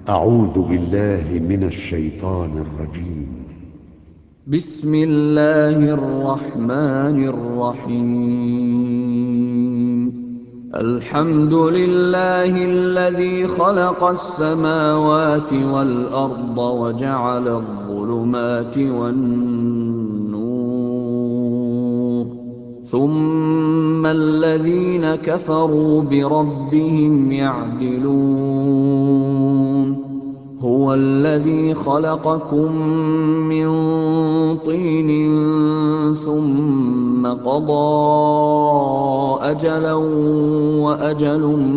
أعوذ بالله من الشيطان الرجيم. بسم الله الرحمن الرحيم. الحمد لله الذي خلق السماوات والأرض وجعل الظلمات والنور، ثم الذين كفروا بربهم يعدلون. هو الذي خلقكم من طين ثم قضى أجلا وأجل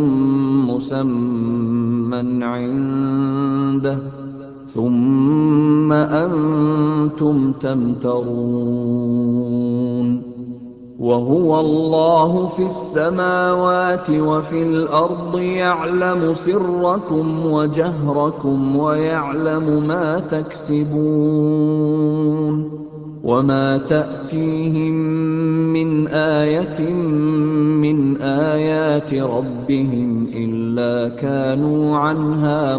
مسمى عنده، ثم أنتم تمترون. وهو الله في السماوات وفي الأرض، يعلم سركم وجهركم ويعلم ما تكسبون. وما تأتيهم من آية من آيات ربهم إلا كانوا عنها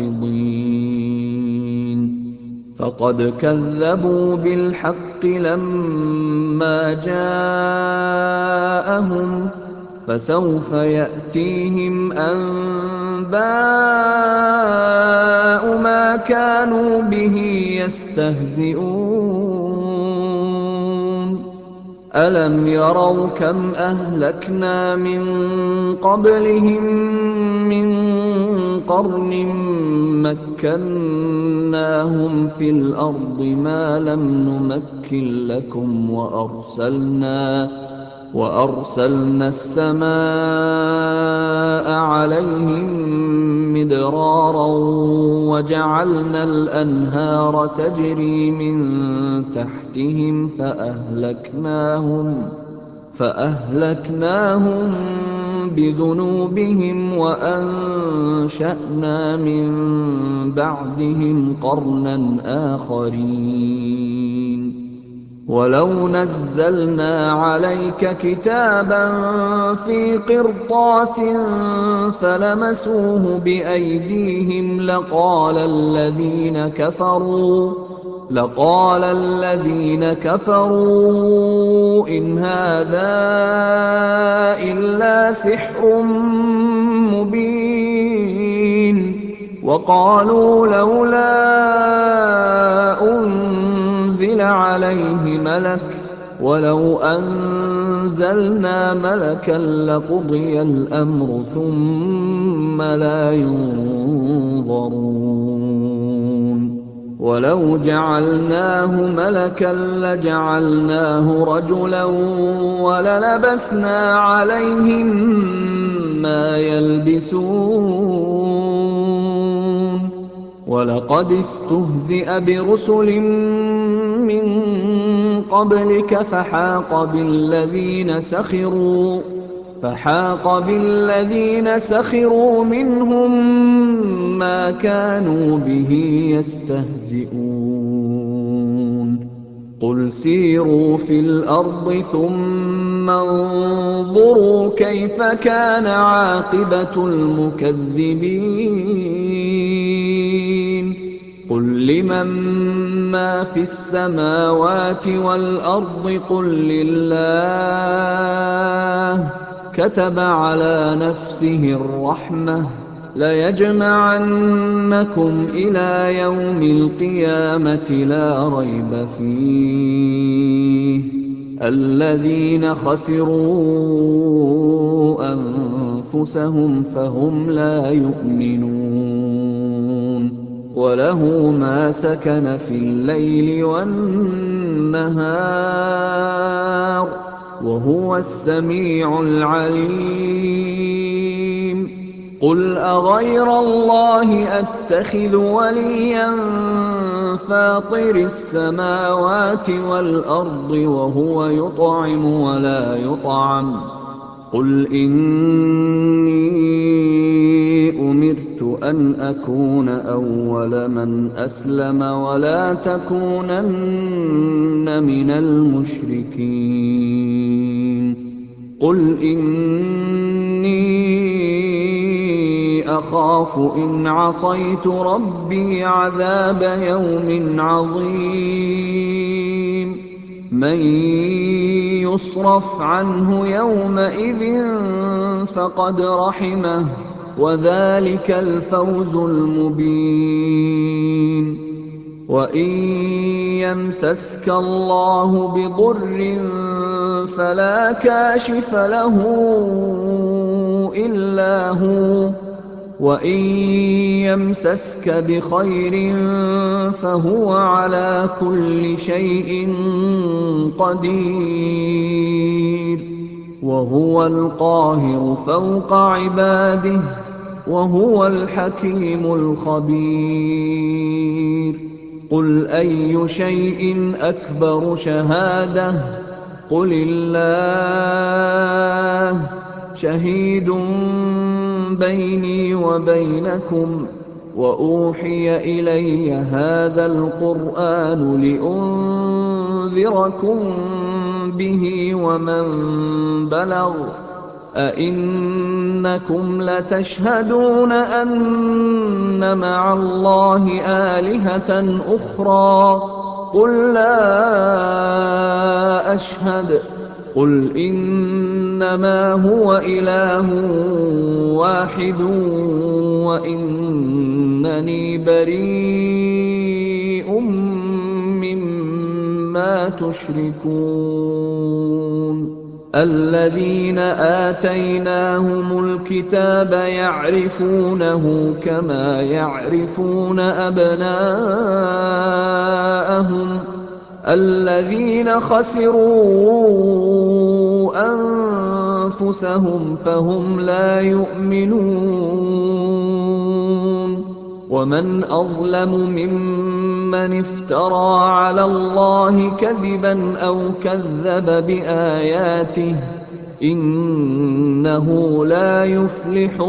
معرضين. فقد كذبوا بالحق لما جاءهم، فسوف يأتيهم أنباء ما كانوا به يستهزئون. ألم يروا كم أهلكنا من قبلهم من قرن مكناهم في الأرض ما لم نمكن لكم، وأرسلنا السماء عليهم مدرارا وجعلنا الأنهار تجري من تحتهم فأهلكناهم بذنوبهم وأنشأنا من بعدهم قرنا آخرين. ولو نزلنا عليك كتابا في قرطاس فلمسوه بأيديهم لقال الذين كفروا إن هذا إلا سحر مبين. وقالوا لولا أنزل عليه ملك، ولو أنزلنا ملكا لقضي الأمر ثم لا ينظرون. ولو جعلناه ملكا لجعلناه رجلا وللبسنا عليهم ما يلبسون. ولقد استهزئ برسل من قبلك فحاق بالذين سخروا منهم ما كانوا به يستهزئون. قل سيروا في الأرض ثم انظروا كيف كان عاقبة المكذبين. قل لمن ما في السماوات والأرض قل لله. كتب على نفسه الرحمة ليجمعنكم إلى يوم القيامة لا ريب فيه. الذين خسروا أنفسهم فهم لا يؤمنون. وله ما سكن في الليل والنهار وهو السميع العليم. قل أغير الله أتخذ وليا فاطر السماوات والأرض وهو يطعم ولا يطعم. قل إني أمرت أن أكون أول من أسلم ولا تكونن من المشركين. قل إني أَخَافُ إِنْ عَصَيْتُ رَبِّي عَذَابَ يَوْمٍ عَظِيمٍ مَّن يُصْرَفْ عَنْهُ يَوْمَئِذٍ فَقَدْ رَحِمَهُ ۚ وَذَٰلِكَ الْفَوْزُ الْمُبِينُ وَإِن يَمْسَسْكَ اللَّهُ بِضُرٍّ فَلَا كَاشِفَ لَهُ إِلَّا هُوَ ۖ وَإِن يَمْسَسْكَ بِخَيْرٍ فَهُوَ عَلَىٰ كُلِّ شَيْءٍ قَدِيرٌ وَهُوَ الْقَاهِرُ فَوْقَ عِبَادِهِ وَهُوَ الْحَكِيمُ الْخَبِيرُ قُلْ أَيُّ شَيْءٍ أَكْبَرُ شَهَادَةً ۖ قُلِ اللَّهُ ۖ شَهِيدٌ بَيْنِي وَبَيْنَكُمْ ۚ وَأُوحِيَ إِلَيَّ هَٰذَا الْقُرْآنُ لِأُنذِرَكُم بِهِ وَمَن بَلَغَ ۚ أَئِنَّكُمْ لَتَشْهَدُونَ أَنَّ مَعَ اللَّهِ آلِهَةً أُخْرَىٰ ۚ قُل لَّا أَشْهَدُ ۚ قُلْ إِنَّمَا هُوَ إِلَٰهٌ وَاحِدٌ وَإِنَّنِي بَرِيءٌ مِّمَّا تُشْرِكُونَ الَّذِينَ آتَيْنَاهُمُ الْكِتَابَ يَعْرِفُونَهُ كَمَا يَعْرِفُونَ أَبْنَاءَهُمُ ۘ الَّذِينَ خَسِرُوا أَنفُسَهُمْ فَهُمْ لَا يُؤْمِنُونَ وَمَنْ أَظْلَمُ مِمَّنِ افْتَرَىٰ عَلَى اللَّهِ كَذِبًا أَوْ كَذَّبَ بِآيَاتِهِ ۚ إِنَّهُ لَا يُفْلِحُ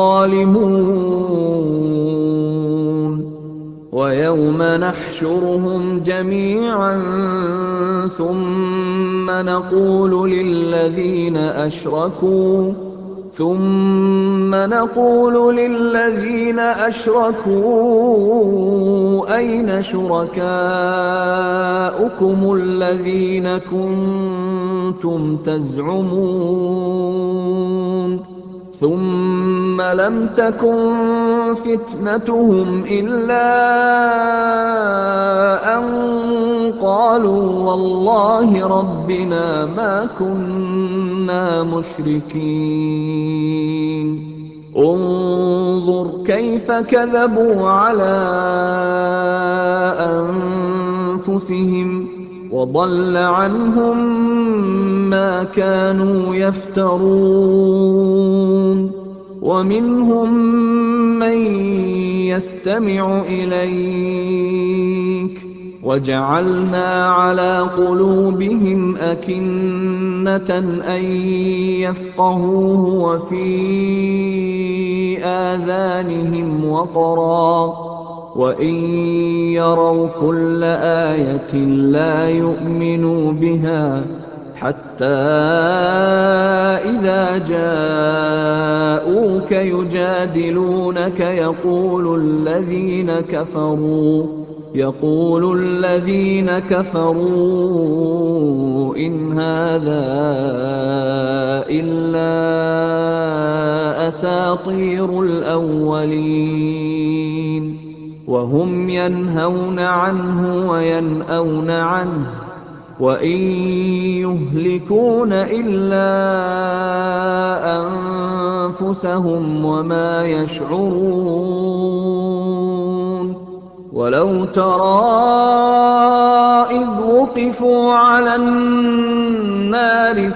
الظَّالِمُونَ وَيَوْمَ نَحْشُرُهُمْ جَمِيعًا ثُمَّ نَقُولُ لِلَّذِينَ أَشْرَكُوا أَيْنَ شُرَكَاؤُكُمُ الَّذِينَ كُنتُمْ تَزْعُمُونَ ثُمَّ لَمْ تَكُن فِتْنَتُهُمْ إِلَّا أَن قَالُوا وَاللَّهِ رَبِّنَا مَا كُنَّا مُشْرِكِينَ انظُرْ كَيْفَ كَذَبُوا عَلَىٰ أَنفُسِهِمْ ۚ وَضَلَّ عَنْهُم مَّا كَانُوا يَفْتَرُونَ وَمِنْهُم مَّن يَسْتَمِعُ إِلَيْكَ ۖ وَجَعَلْنَا عَلَىٰ قُلُوبِهِمْ أَكِنَّةً أَن يَفْقَهُوهُ وَفِي آذَانِهِمْ وَقْرًا ۚ وَإِن يَرَوْا كُلَّ آيَةٍ لَّا يُؤْمِنُوا بِهَا ۚ حَتَّىٰ إِذَا جَاءُوكَ يُجَادِلُونَكَ يَقُولُ الَّذِينَ كَفَرُوا إِنْ هَٰذَا إِلَّا أَسَاطِيرُ الْأَوَّلِينَ وَهُمْ يَنْهَوْنَ عَنْهُ وَيَنْأَوْنَ عَنْهُ ۖ وَإِن يُهْلِكُونَ إِلَّا أَنفُسَهُمْ وَمَا يَشْعُرُونَ وَلَوْ تَرَىٰ إِذْ وُقِفُوا عَلَى النَّارِ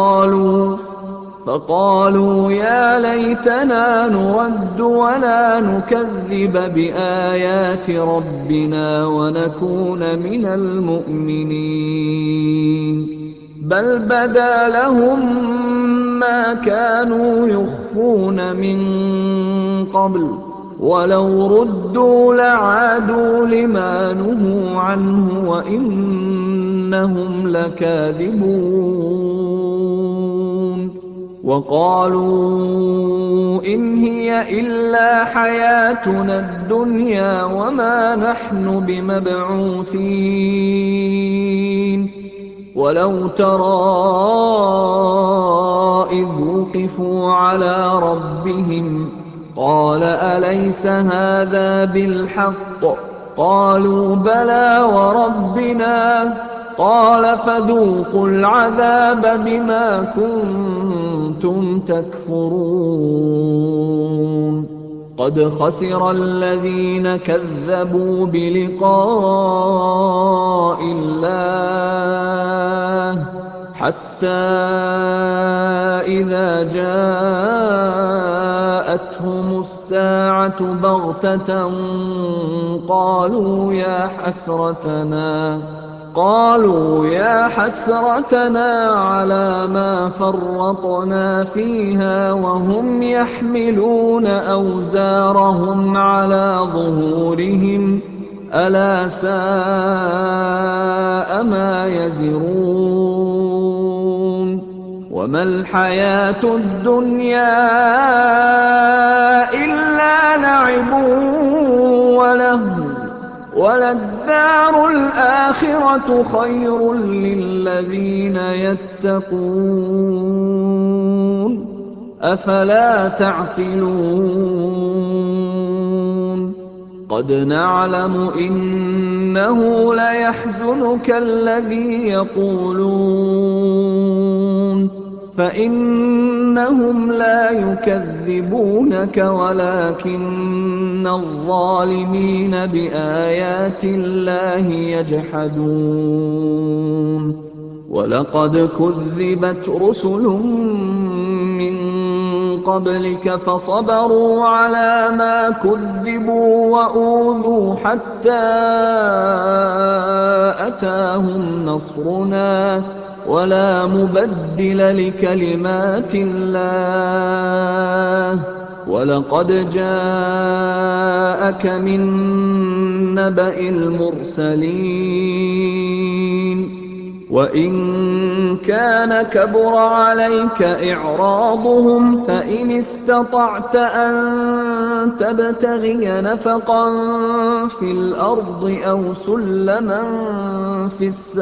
فَقَالُوا يَا لَيْتَنَا نُرَدُّ وَلَا نُكَذِّبَ بِآيَاتِ رَبِّنَا وَنَكُونَ مِنَ الْمُؤْمِنِينَ بَلْ بَدَا لَهُم مَّا كَانُوا يُخْفُونَ مِن قَبْلُ ۖ وَلَوْ رُدُّوا لَعَادُوا لِمَا نُهُوا عَنْهُ وَإِنَّهُمْ لَكَاذِبُونَ وَقَالُوا إِنْ هِيَ إِلَّا حَيَاتُنَا الدُّنْيَا وَمَا نَحْنُ بِمَبْعُوثِينَ وَلَوْ تَرَىٰ إِذْ وُقِفُوا عَلَىٰ رَبِّهِمْ قَالَ أَلَيْسَ هَٰذَا بِالْحَقِّ ۖ قَالُوا بَلَىٰ وَرَبِّنَا ۚ قَالَ فَذُوقُوا الْعَذَابَ بِمَا كُنتُمْ تَكْفُرُونَ قَدْ خَسِرَ الَّذِينَ كَذَّبُوا بِلِقَاءِ اللَّهِ حَتَّىٰ إِذَا جَاءَتْهُمُ السَّاعَةُ بَغْتَةً قَالُوا يَا حَسْرَتَنَا عَلَىٰ مَا فَرَّطْنَا فِيهَا وَهُمْ يَحْمِلُونَ أَوْزَارَهُمْ عَلَىٰ ظُهُورِهِمْ ۚ أَلَا سَاءَ مَا يَزِرُونَ وَمَا الْحَيَاةُ الدُّنْيَا إِلَّا لَعِبٌ وَلَهْوٌ ۖ وَلَلدَّارُ الْآخِرَةُ خَيْرٌ لِّلَّذِينَ يَتَّقُونَ ۗ أَفَلَا تَعْقِلُونَ قَدْ نَعْلَمُ إِنَّهُ لَيَحْزُنُكَ الَّذِي يَقُولُونَ فَإِنَّهُمْ لَا يُكَذِّبُونَكَ وَلَٰكِنَّ الظَّالِمِينَ بِآيَاتِ اللَّهِ يَجْحَدُونَ وَلَقَدْ كُذِّبَتْ رُسُلٌ مِّن قَبْلِكَ فَصَبَرُوا عَلَىٰ مَا كُذِّبُوا وَأُوذُوا حَتَّىٰ أَتَاهُمْ نَصْرُنَا ۚ وَلَا مُبَدِّلَ لِكَلِمَاتِ اللَّهِ ۚ وَلَقَدْ جَاءَكَ مِن نَّبَإِ الْمُرْسَلِينَ وَإِن كَانَ كَبُرَ عَلَيْكَ إِعْرَاضُهُمْ فَإِنِ اسْتَطَعْتَ أَن تَبْتَغِيَ نَفَقًا فِي الْأَرْضِ أَوْ سُلَّمًا فِي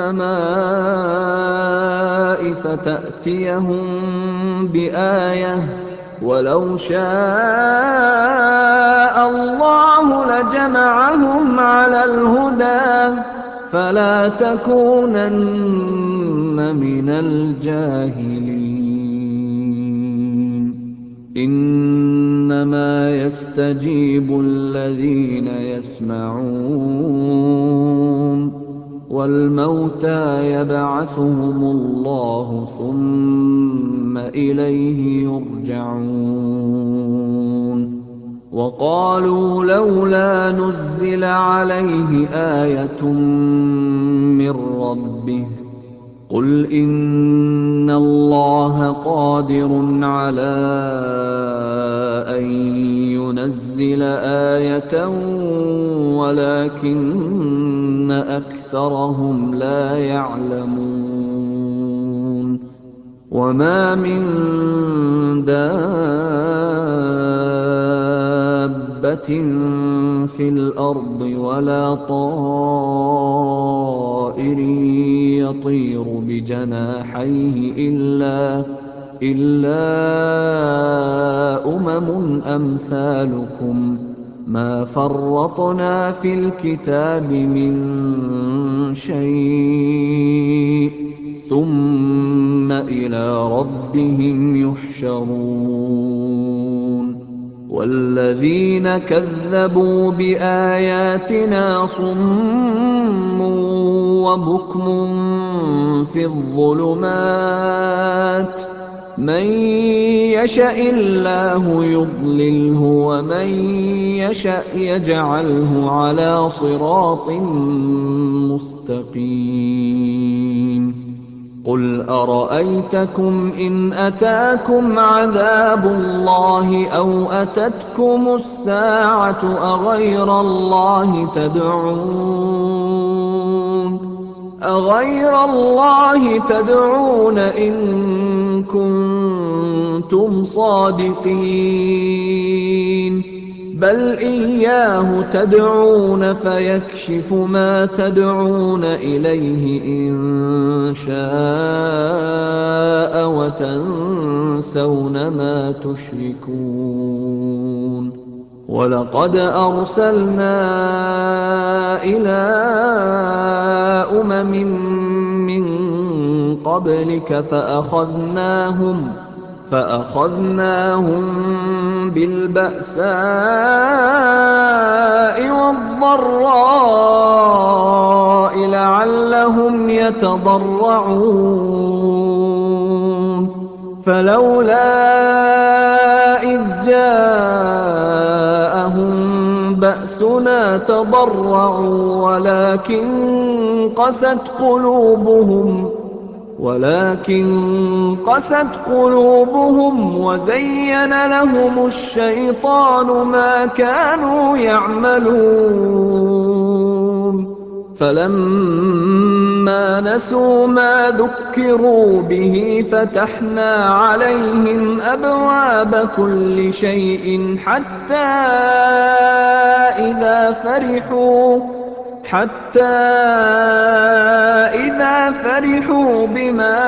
السَّمَاءِ فَتَأْتِيَهُم بِآيَةٍ ۚ وَلَوْ شَاءَ اللَّهُ لَجَمَعَهُمْ عَلَى الْهُدَىٰ فَلَا تَكُونَنَّ مِنَ الْجَاهِلِينَ إِنَّمَا يَسْتَجِيبُ الَّذِينَ يَسْمَعُونَ وَالْمَوْتَىٰ يَبْعَثُهُمُ اللَّهُ ثُمَّ إِلَيْهِ يُرْجَعُونَ وَقَالُوا لَوْلَا نُزِّلَ عَلَيْهِ آيَةٌ مِّن رَّبِّهِ ۖ قُلْ إِنَّ اللَّهَ قَادِرٌ عَلَىٰ أَن يُنَزِّلَ آيَةً وَلَٰكِنَّ أَكْثَرَهُمْ لَا يَعْلَمُونَ وَمَا مِن دَابَّةٍ فِي الْأَرْضِ وَلَا طَائِرٍ يَطِيرُ بِجَنَاحَيْهِ إِلَّا أُمَمٌ أَمْثَالُكُم ۚ مَّا فَرَّطْنَا فِي الْكِتَابِ مِن شَيْءٍ ۚ ثُمَّ إِلَىٰ رَبِّهِمْ يُحْشَرُونَ وَالَّذِينَ كَذَّبُوا بِآيَاتِنَا صُمٌّ وَبُكْمٌ فِي الظُّلُمَاتِ ۗ مَن يَشَإِ اللَّهُ يُضْلِلْهُ وَمَن يَشَأْ يَجْعَلْهُ عَلَىٰ صِرَاطٍ مُّسْتَقِيمٍ قُلْ أَرَأَيْتَكُمْ إِنْ أَتَاكُمْ عَذَابُ اللَّهِ أَوْ أَتَتْكُمُ السَّاعَةُ أَغَيْرَ اللَّهِ تَدْعُونَ إِن كُنتُمْ كُنتُمْ صَادِقِينَ بَلْ إِيَّاهُ تَدْعُونَ فَيَكْشِفُ مَا تَدْعُونَ إِلَيْهِ إِن شَاءَ وَتَنسَوْنَ مَا تُشْرِكُونَ وَلَقَدْ أَرْسَلْنَا إِلَىٰ أُمَمٍ مِّن قَبْلِكَ فَأَخَذْنَاهُم بِالْبَأْسَاءِ وَالضَّرَّاءِ لَعَلَّهُمْ يَتَضَرَّعُونَ فَلَوْلَا إِذْ جَاءَهُم بَأْسُنَا تَضَرَّعُوا ولكن قست قلوبهم وزين لهم الشيطان ما كانوا يعملون فلما نسوا ما ذكروا به فتحنا عليهم أبواب كل شيء حتى إذا فرحوا بما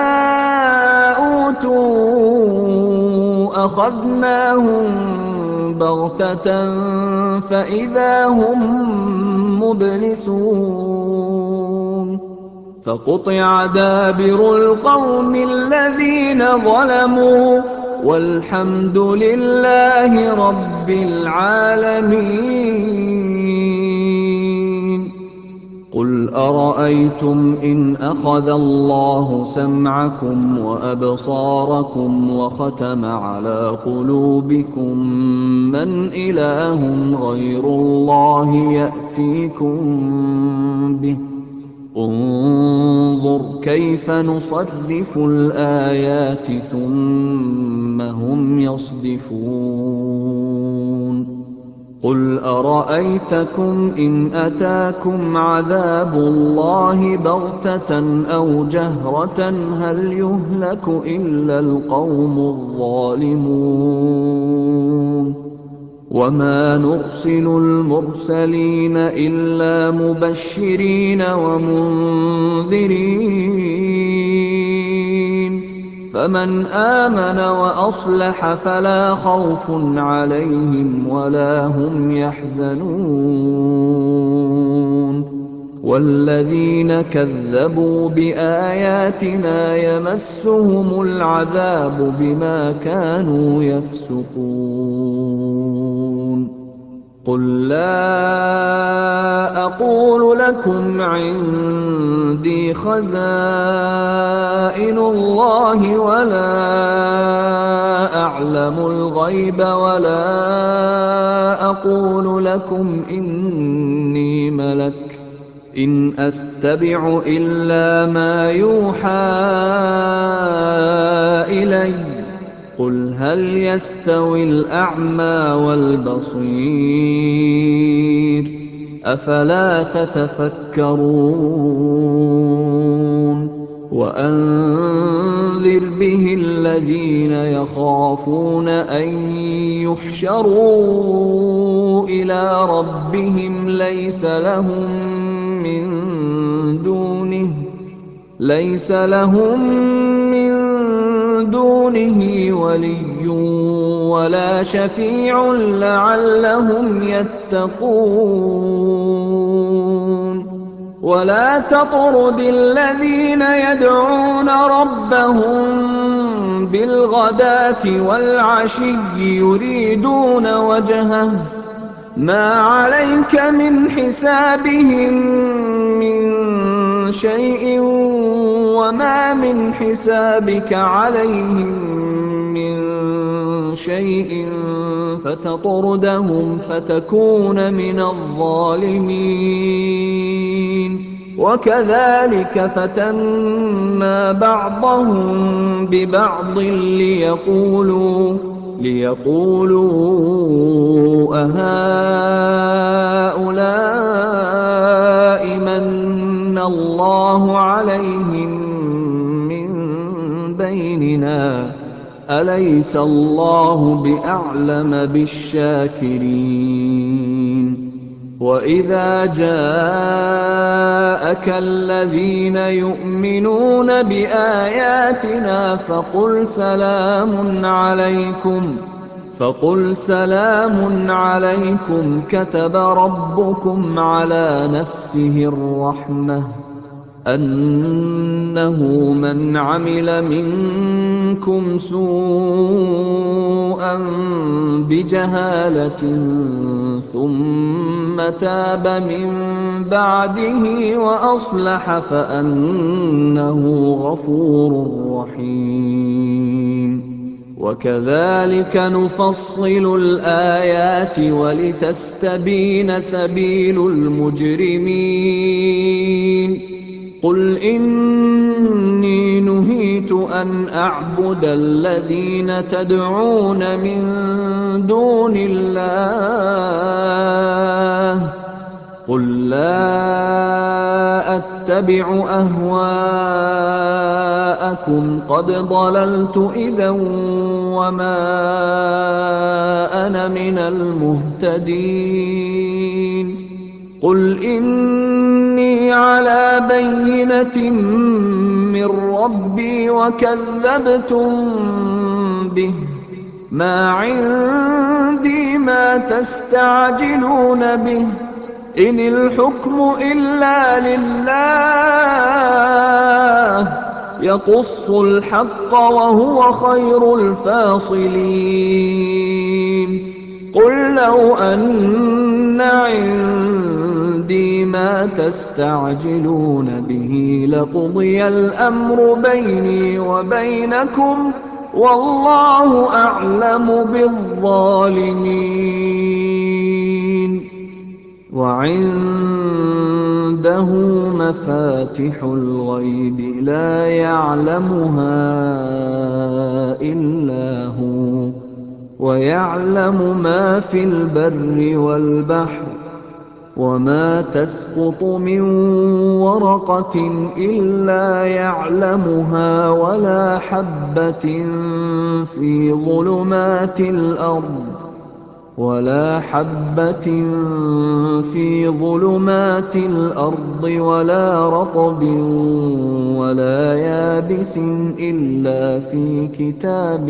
أوتوا أخذناهم بغتة فإذا هم مبلسون فقطع دابر القوم الذين ظلموا والحمد لله رب العالمين قُلْ أَرَأَيْتُمْ إِنْ أَخَذَ اللَّهُ سَمْعَكُمْ وَأَبْصَارَكُمْ وَخَتَمَ عَلَىٰ قُلُوبِكُم مَّنْ إِلَٰهٌ غَيْرُ اللَّهِ يَأْتِيكُم بِهِ ۗ انظُرْ كَيْفَ نُصَرِّفُ الْآيَاتِ ثُمَّ هُمْ يَصْدِفُونَ قُلْ أَرَأَيْتَكُمْ إِنْ أَتَاكُمْ عَذَابُ اللَّهِ بَغْتَةً أَوْ جَهْرَةً هَلْ يُهْلَكُ إِلَّا الْقَوْمُ الظَّالِمُونَ وَمَا نُرْسِلُ الْمُرْسَلِينَ إِلَّا مُبَشِّرِينَ وَمُنذِرِينَ فَمَنْ آمَنَ وَأَصْلَحَ فَلَا خَوْفٌ عَلَيْهِمْ وَلَا هُمْ يَحْزَنُونَ وَالَّذِينَ كَذَّبُوا بِآيَاتِنَا يَمَسُّهُمُ الْعَذَابُ بِمَا كَانُوا يَفْسُقُونَ قُل لَّا أَقُولُ لَكُمْ عِندِي خَزَائِنُ اللَّهِ وَلَا أَعْلَمُ الْغَيْبَ وَلَا أَقُولُ لَكُمْ إِنِّي مَلَكٌ ۖ إِنْ أَتَّبِعُ إِلَّا مَا يُوحَىٰ إِلَيَّ ۚ قُلْ هَلْ يَسْتَوِي الْأَعْمَىٰ وَالْبَصِيرُ ۚ أَفَلَا تَتَفَكَّرُونَ وَأَنذِرْ بِهِ الَّذِينَ يَخَافُونَ أَن يُحْشَرُوا إِلَىٰ رَبِّهِمْ لَيْسَ لَهُم مِّن دُونِهِ وَلِيٌّ وَلَا شَفِيعٌ لَّعَلَّهُمْ يَتَّقُونَ وَلَا تَطْرُدِ الَّذِينَ يَدْعُونَ رَبَّهُم بِالْغَدَاةِ وَالْعَشِيِّ يُرِيدُونَ وَجْهَهُ ۖ مَا عَلَيْكَ مِنْ حِسَابِهِم مِّن شَيْءٍ وَمَا مِنْ حِسَابِكَ عَلَيْهِم مِّن شَيْءٍ فَتَطْرُدَهُمْ فَتَكُونَ مِنَ الظَّالِمِينَ وَكَذَٰلِكَ فَتَنَّا بَعْضَهُم بِبَعْضٍ لِّيَقُولُوا أَهَٰؤُلَاءِ مَنَّ اللَّهُ عَلَيْهِم مِّن بَيْنِنَا ۗ أَلَيْسَ اللَّهُ بِأَعْلَمَ بِالشَّاكِرِينَ وَإِذَا جَاءَكَ الَّذِينَ يُؤْمِنُونَ بِآيَاتِنَا فَقُلْ سَلَامٌ عَلَيْكُمْ كَتَبَ رَبُّكُمْ عَلَىٰ نَفْسِهِ الرَّحْمَةَ أَنَّهُ مَنْ عَمِلَ مِنكُمْ سُوءًا بِجَهَالَةٍ ثُمَّ تَابَ مِن بَعْدِهِ وَأَصْلَحَ فَأَنَّهُ غَفُورٌ رَّحِيمٌ وَكَذَٰلِكَ نُفَصِّلُ الْآيَاتِ وَلِتَسْتَبِينَ سَبِيلُ الْمُجْرِمِينَ قُلْ إِنِّي نُهِيتُ أَنْ أَعْبُدَ الَّذِينَ تَدْعُونَ مِن دُونِ اللَّهِ قُل لَّا أَتَّبِعُ أَهْوَاءَكُمْ قَدْ ضَلَلْتُ إِذًا وَمَا أَنَا مِنَ الْمُهْتَدِينَ قُلْ إِنِّي عَلَىٰ بَيِّنَةٍ مِّن رَّبِّي وَكَذَّبْتُم بِهِ ۚ مَا عِندِي مَا تَسْتَعْجِلُونَ بِهِ ۚ إِنِ الْحُكْمُ إِلَّا لِلَّهِ يَقُصُّ الْحَقَّ وَهُوَ خَيْرُ الْفَاصِلِينَ قُل لَّوْ أَنَّ عِندِي مَا تَسْتَعْجِلُونَ بِهِ لَقُضِيَ الْأَمْرُ بَيْنِي وَبَيْنَكُمْ ۗ وَاللَّهُ أَعْلَمُ بِالظَّالِمِينَ وَعِندَهُ مَفَاتِحُ الْغَيْبِ لَا يَعْلَمُهَا إِلَّا هُوَ وَيَعْلَمُ مَا فِي الْبَرِّ وَالْبَحْرِ وَمَا تَسْقُطُ مِن وَرَقَةٍ إِلَّا يَعْلَمُهَا وَلَا حَبَّةٍ فِي ظُلُمَاتِ الْأَرْضِ وَلَا رَطْبٍ وَلَا يَابِسٍ إِلَّا فِي كِتَابٍ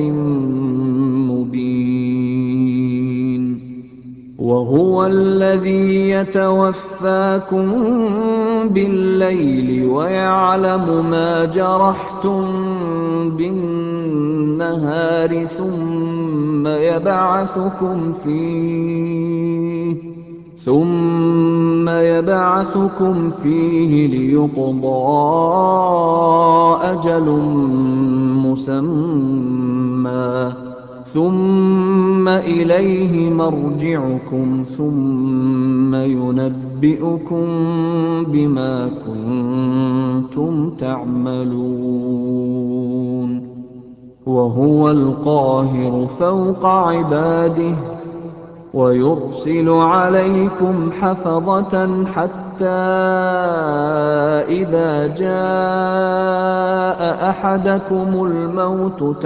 مُّبِينٍ وَهُوَ الَّذِي يَتَوَفَّاكُم بِاللَّيْلِ وَيَعْلَمُ مَا جَرَحْتُم بِالنَّهَارِ ثُمَّ يَبْعَثُكُمْ فِيهِ لِيُقْضَىٰ أَجَلٌ مُّسَمًّى ۖ ثُمَّ إِلَيْهِ مَرْجِعُكُمْ ثُمَّ يُنَبِّئُكُم بِمَا كُنتُمْ تَعْمَلُونَ وَهُوَ الْقَاهِرُ فَوْقَ عِبَادِهِ وَيُرْسِلُ عَلَيْكُمْ حَفَظَةً حَتَّىٰ إِذَا جَاءَ أَحَدَكُمُ الموت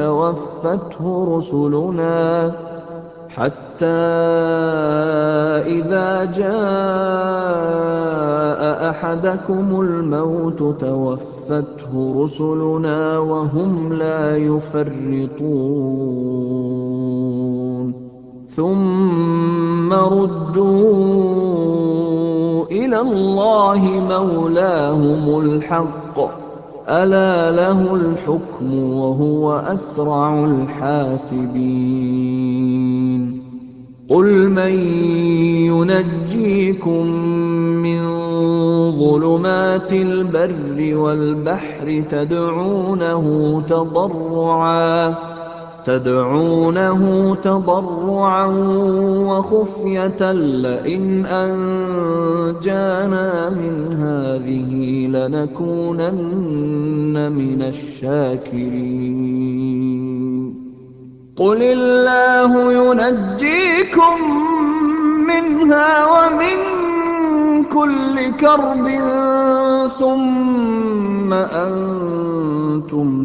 توفته رسلنا وهم لا يفرطون ثُمَّ رُدُّوا إِلَى اللَّهِ مَوْلَاهُمُ الْحَقِّ ۚ أَلَا لَهُ الْحُكْمُ وَهُوَ أَسْرَعُ الْحَاسِبِينَ قُلْ مَن يُنَجِّيكُم مِّن ظُلُمَاتِ الْبَرِّ وَالْبَحْرِ تَدْعُونَهُ تَضَرُّعًا وَخُفْيَةً لَّئِنْ أَنجَانَا مِنْ هَٰذِهِ لَنَكُونَنَّ مِنَ الشَّاكِرِينَ قُلِ اللَّهُ يُنَجِّيكُم مِّنْهَا وَمِن كُلِّ كَرْبٍ ثُمَّ أَنتُمْ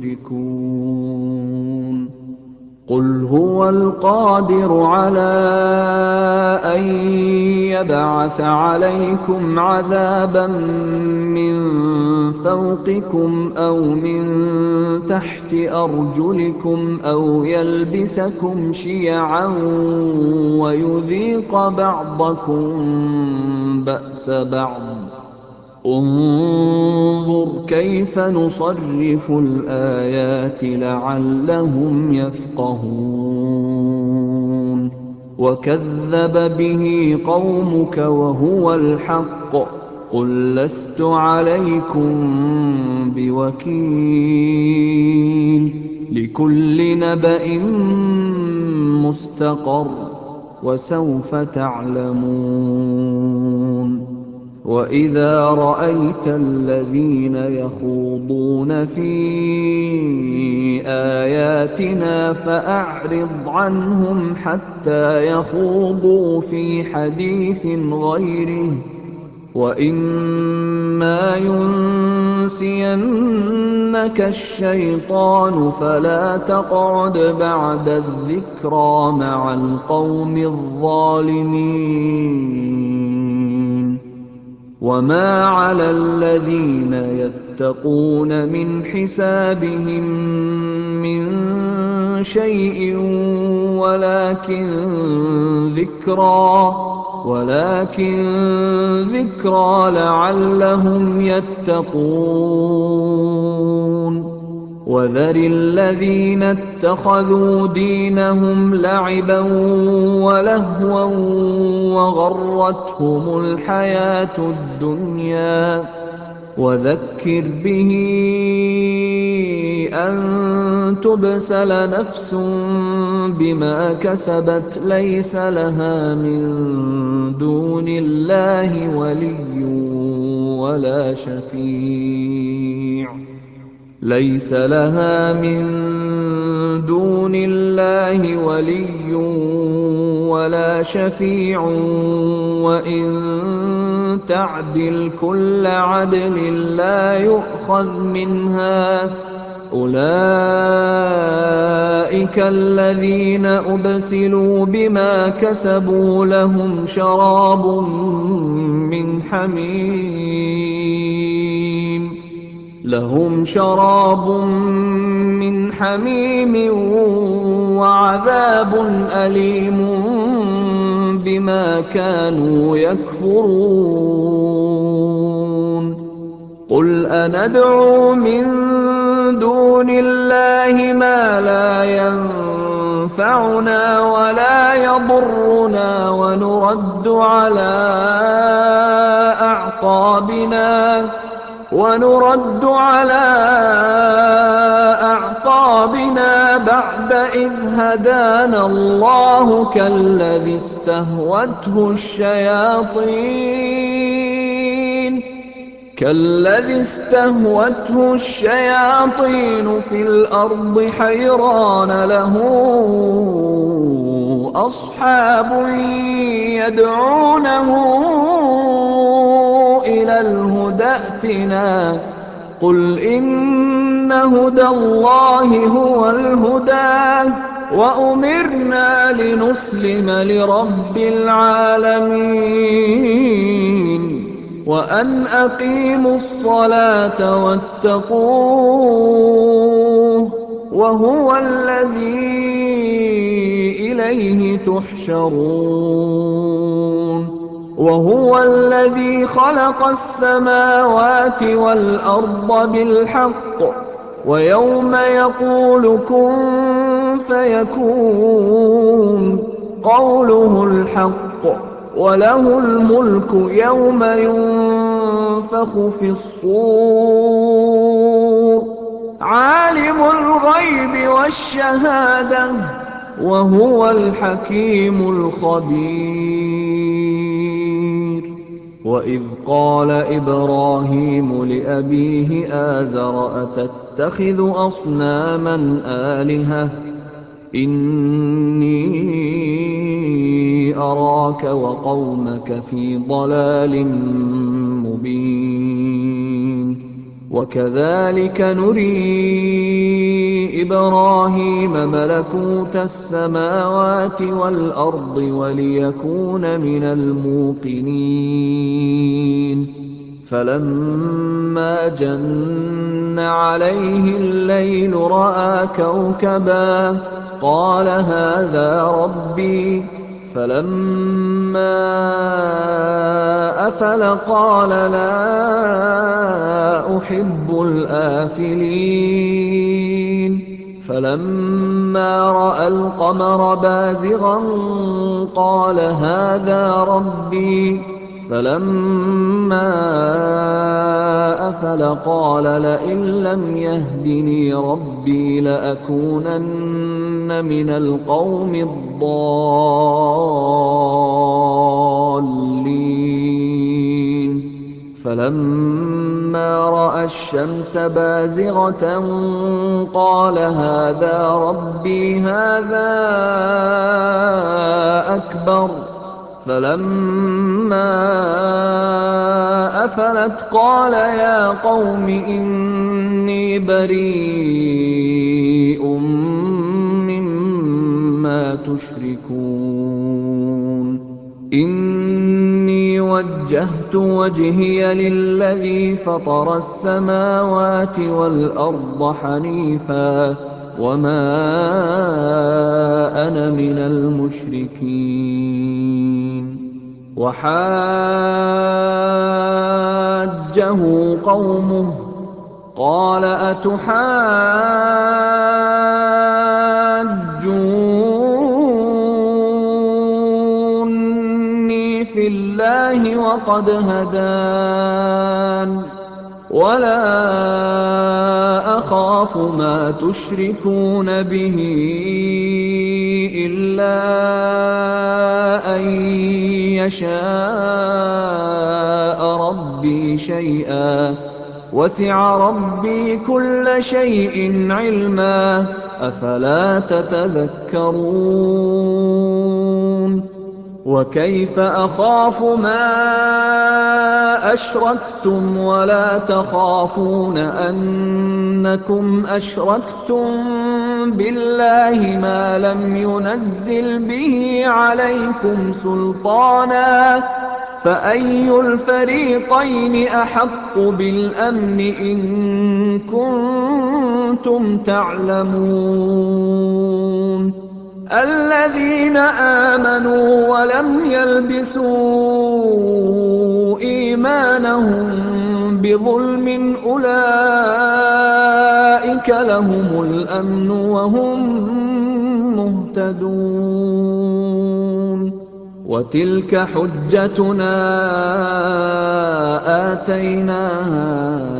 تُشْرِكُونَ قُلْ هُوَ الْقَادِرُ عَلَىٰ أَن يَبْعَثَ عَلَيْكُمْ عَذَابًا مِّن فَوْقِكُمْ أَوْ مِن تَحْتِ أَرْجُلِكُمْ أَوْ يَلْبِسَكُمْ شِيَعًا وَيُذِيقَ بَعْضَكُم بَأْسَ بَعْضٍ ۗ انظُرْ كَيْفَ نُصَرِّفُ الْآيَاتِ لَعَلَّهُمْ يَفْقَهُونَ وَكَذَّبَ بِهِ قَوْمُكَ وَهُوَ الْحَقُّ ۚ قُل لَّسْتُ عَلَيْكُم بِوَكِيلٍ لِّكُلِّ نَبَإٍ مُّسْتَقَرٌّ ۚ وَسَوْفَ تَعْلَمُونَ وَإِذَا رَأَيْتَ الَّذِينَ يَخُوضُونَ فِي آيَاتِنَا فَأَعْرِضْ عَنْهُمْ حَتَّىٰ يَخُوضُوا فِي حَدِيثٍ غَيْرِهِ ۚ وَإِمَّا يُنسِيَنَّكَ الشَّيْطَانُ فَلَا تَقْعُدْ بَعْدَ الذِّكْرَىٰ مَعَ الْقَوْمِ الظَّالِمِينَ وَمَا عَلَى الَّذِينَ يَتَّقُونَ مِنْ حِسَابِهِم مِّن شَيْءٍ وَلَٰكِن ذِكْرَىٰ لَعَلَّهُمْ يَتَّقُونَ وَذَرِ الَّذِينَ اتَّخَذُوا دِينَهُمْ لَعِبًا وَلَهْوًا وَغَرَّتْهُمُ الْحَيَاةُ الدُّنْيَا ۚ وَذَكِّرْ بِهِ أَن تُبْسَلَ نَفْسٌ بِمَا كَسَبَتْ لَيْسَ لَهَا مِن دُونِ اللَّهِ وَلِيٌّ وَلَا شَفِيعٌ وَإِن تَعْدِلْ كُلَّ عَدْلٍ لَّا يُؤْخَذْ مِنْهَا ۗ أُولَٰئِكَ الَّذِينَ أُبْسِلُوا بِمَا كَسَبُوا لَهُمْ شَرَابٌ مِّنْ حَمِيمٍ وَعَذَابٌ أَلِيمٌ بِمَا كَانُوا يَكْفُرُونَ قُلْ أَنَدْعُو مِن دُونِ اللَّهِ مَا لَا يَنفَعُنَا وَلَا يَضُرُّنَا وَنُرَدُّ عَلَىٰ أَعْقَابِنَا بَعْدَ إِذْ هَدَانَا اللَّهُ كَالَّذِي اسْتَهْوَتْهُ الشَّيَاطِينُ فِي الْأَرْضِ حَيْرَانَ لَهُ أَصْحَابٌ يَدْعُونَهُ إِلَى الْهُدَى ائْتِنَا ۗ قُلْ إِنَّ هُدَى اللَّهِ هُوَ الْهُدَىٰ ۖ وَأُمِرْنَا لِنُسْلِمَ لِرَبِّ الْعَالَمِينَ وَأَنْ أَقِيمُوا الصَّلَاةَ وَاتَّقُوهُ ۚ وَهُوَ الَّذِي إِلَيْهِ تُحْشَرُونَ وَهُوَ الَّذِي خَلَقَ السَّمَاوَاتِ وَالْأَرْضَ بِالْحَقِّ ۖ وَيَوْمَ يَقُولُ كُن فَيَكُونُ قَوْلُهُ الْحَقُّ ۚ وَلَهُ الْمُلْكُ يَوْمَ يُنفَخُ فِي الصُّورِ ۚ عَالِمُ الْغَيْبِ وَالشَّهَادَةِ ۚ وَهُوَ الْحَكِيمُ الْخَبِيرُ وَإِذْ قَالَ إِبْرَاهِيمُ لِأَبِيهِ آزَرَ أَتَتَّخِذُ أَصْنَامًا آلِهَةً ۖ إِنِّي أَرَاكَ وَقَوْمَكَ فِي ضَلَالٍ مُّبِينٍ وَكَذَٰلِكَ نُرِي إِبْرَاهِيمَ مَلَكُوتَ السَّمَاوَاتِ وَالْأَرْضِ وَلِيَكُونَ مِنَ الْمُوقِنِينَ فَلَمَّا جَنَّ عَلَيْهِ اللَّيْلُ رَأَىٰ كَوْكَبًا قَالَ هَٰذَا رَبِّي فَلَمَّا أَفَلَ قَالَ لَا أُحِبُّ الْآفِلِينَ فَلَمَّا رَأَى الْقَمَرَ بَازِغًا قَالَ هَٰذَا رَبِّي فَلَمَّا أَفَلَ قَالَ لَئِن لَّمْ يَهْدِنِي رَبِّي لَأَكُونَنَّ مِنَ الْقَوْمِ الضَّالِّينَ فَلَمَّا رَأَى الشَّمْسَ بَازِغَةً قَالَ هَٰذَا رَبِّي هَٰذَا أَكْبَرُ فَلَمَّا أَفَلَتْ قَالَ يَا قَوْمِ إِنِّي بَرِيءٌ مِّمَّا تُشْرِكُونَ إِنِّي وَجَّهْتُ وَجْهِيَ لِلَّذِي فَطَرَ السَّمَاوَاتِ وَالْأَرْضَ حَنِيفًا وَمَا أَنَا مِنَ الْمُشْرِكِينَ وَحَاجَّهُ قَوْمُهُ قَالَ أَتُحَاجُّونِّي فِي اللَّهِ وَقَدْ هَدَانِ وَلَا أَخَافُ مَا تُشْرِكُونَ بِهِ إِلَّا أَن يَشَاءَ رَبِّي شَيْئًا وَسِعَ رَبِّي كُلَّ شَيْءٍ عِلْمًا أَفَلَا تَتَذَكَّرُونَ وَكَيْفَ أَخَافُ مَا أَشْرَكْتُمْ وَلَا تَخَافُونَ أَنَّكُمْ أَشْرَكْتُم بِاللَّهِ مَا لَمْ يُنَزِّلْ بِهِ عَلَيْكُمْ سُلْطَانًا فَأَيُّ الْفَرِيقَيْنِ أَحَقُّ بِالْأَمْنِ إِن كُنتُمْ تَعْلَمُونَ الَّذِينَ آمَنُوا وَلَمْ يَلْبِسُوا إِيمَانَهُم بِظُلْمٍ أُولَٰئِكَ لَهُمُ الْأَمْنُ وَهُم مُّهْتَدُونَ وَتِلْكَ حُجَّتُنَا آتَيْنَاهَا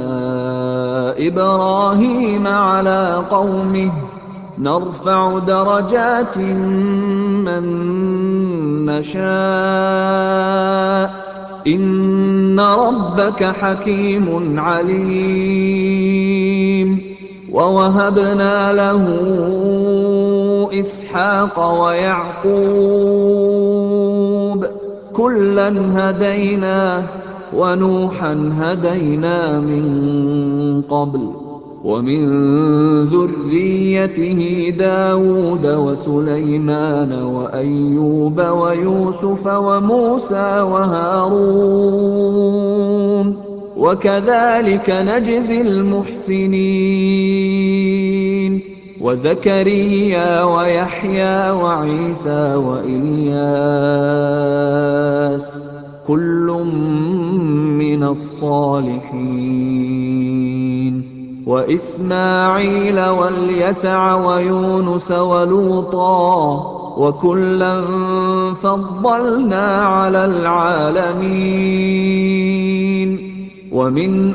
إِبْرَاهِيمَ عَلَىٰ قَوْمِهِ نَرْفَعُ دَرَجَاتٍ مَّن نَّشَاءُ ۗ إِنَّ رَبَّكَ حَكِيمٌ عَلِيمٌ وَوَهَبْنَا لَهُ إِسْحَاقَ وَيَعْقُوبَ ۚ كُلًّا هَدَيْنَا ۚ وَنُوحًا هَدَيْنَا مِن قَبْلُ ۖ وَمِن ذُرِّيَّتِهِ دَاوُودَ وَسُلَيْمَانَ وَأَيُّوبَ وَيُوسُفَ وَمُوسَىٰ وَهَارُونَ ۚ وَكَذَٰلِكَ نَجْزِي الْمُحْسِنِينَ وَزَكَرِيَّا وَيَحْيَىٰ وَعِيسَىٰ وَإِلْيَاسَ ۖ كُلٌّ مِّنَ الصَّالِحِينَ وَإِسْمَاعِيلَ وَالْيَسَعَ وَيُونُسَ وَلُوطًا ۚ وَكُلًّا فَضَّلْنَا عَلَى الْعَالَمِينَ وَمِنْ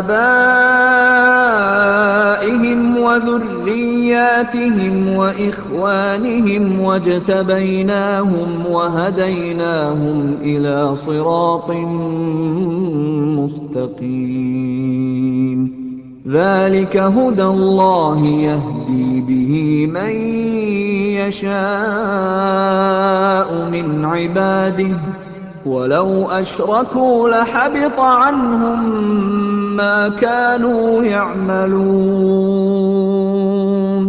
آبَائِهِمْ وَذُرِّيَّاتِهِمْ وَإِخْوَانِهِمْ وَاجْتَبَيْنَاهُمْ وَهَدَيْنَاهُمْ إِلَىٰ صِرَاطٍ مُّسْتَقِيمٍ ذَٰلِكَ هُدَى اللَّهِ يَهْدِي بِهِ مَن يَشَاءُ مِنْ عِبَادِهِ ۚ وَلَوْ أَشْرَكُوا لَحَبِطَ عَنْهُم مَّا كَانُوا يَعْمَلُونَ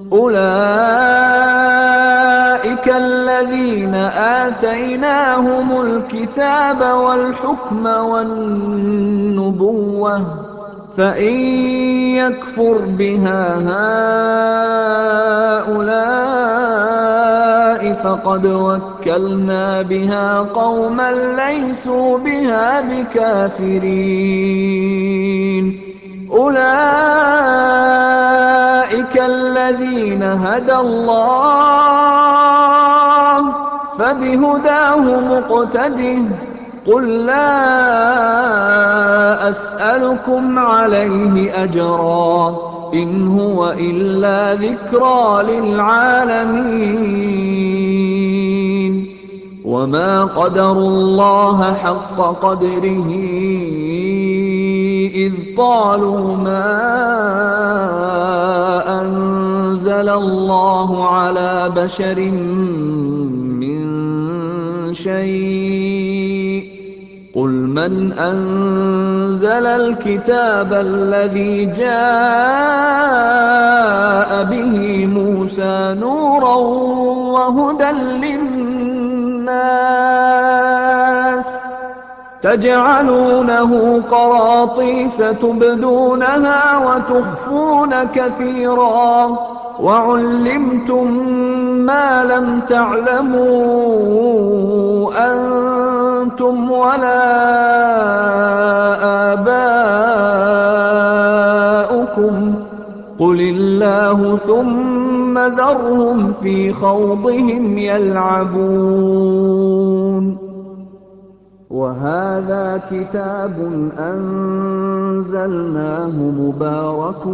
أُولَٰئِكَ الَّذِينَ آتَيْنَاهُمُ الْكِتَابَ وَالْحُكْمَ وَالنُّبُوَّةَ ۚ فَإِن يَكْفُرْ بِهَا هَٰؤُلَاءِ فَقَدْ وَكَّلْنَا بِهَا قَوْمًا لَّيْسُوا بِهَا بِكَافِرِينَ أُولَٰئِكَ الَّذِينَ هَدَى اللَّهُ ۖ فَبِهُدَاهُ مُقْتَدِهْ ۗ قُل لَّا أَسْأَلُكُمْ عَلَيْهِ أَجْرًا ۖ إِنْ هُوَ إِلَّا ذِكْرَىٰ لِلْعَالَمِينَ وَمَا قَدَرُوا اللَّهَ حَقَّ قَدْرِهِ إِذْ قَالُوا مَا أَنزَلَ اللَّهُ عَلَىٰ بَشَرٍ مِّن شَيْءٍ ۗ قُلْ مَنْ أَنزَلَ الْكِتَابَ الَّذِي جَاءَ بِهِ مُوسَىٰ نُورًا وَهُدًى لِّلنَّاسِ ۖ تَجْعَلُونَهُ قَرَاطِيسَ تُبْدُونَهَا وَتُخْفُونَ كَثِيرًا ۖ وَعُلِّمْتُم مَّا لَمْ تَعْلَمُوا أَنتُمْ وَلَا آبَاؤُكُمْ ۖ قُلِ اللَّهُ ثُمَّ ذَرْهُمْ فِي خَوْضِهِمْ يَلْعَبُونَ وَهَٰذَا كِتَابٌ أَنزَلْنَاهُ مُبَارَكٌ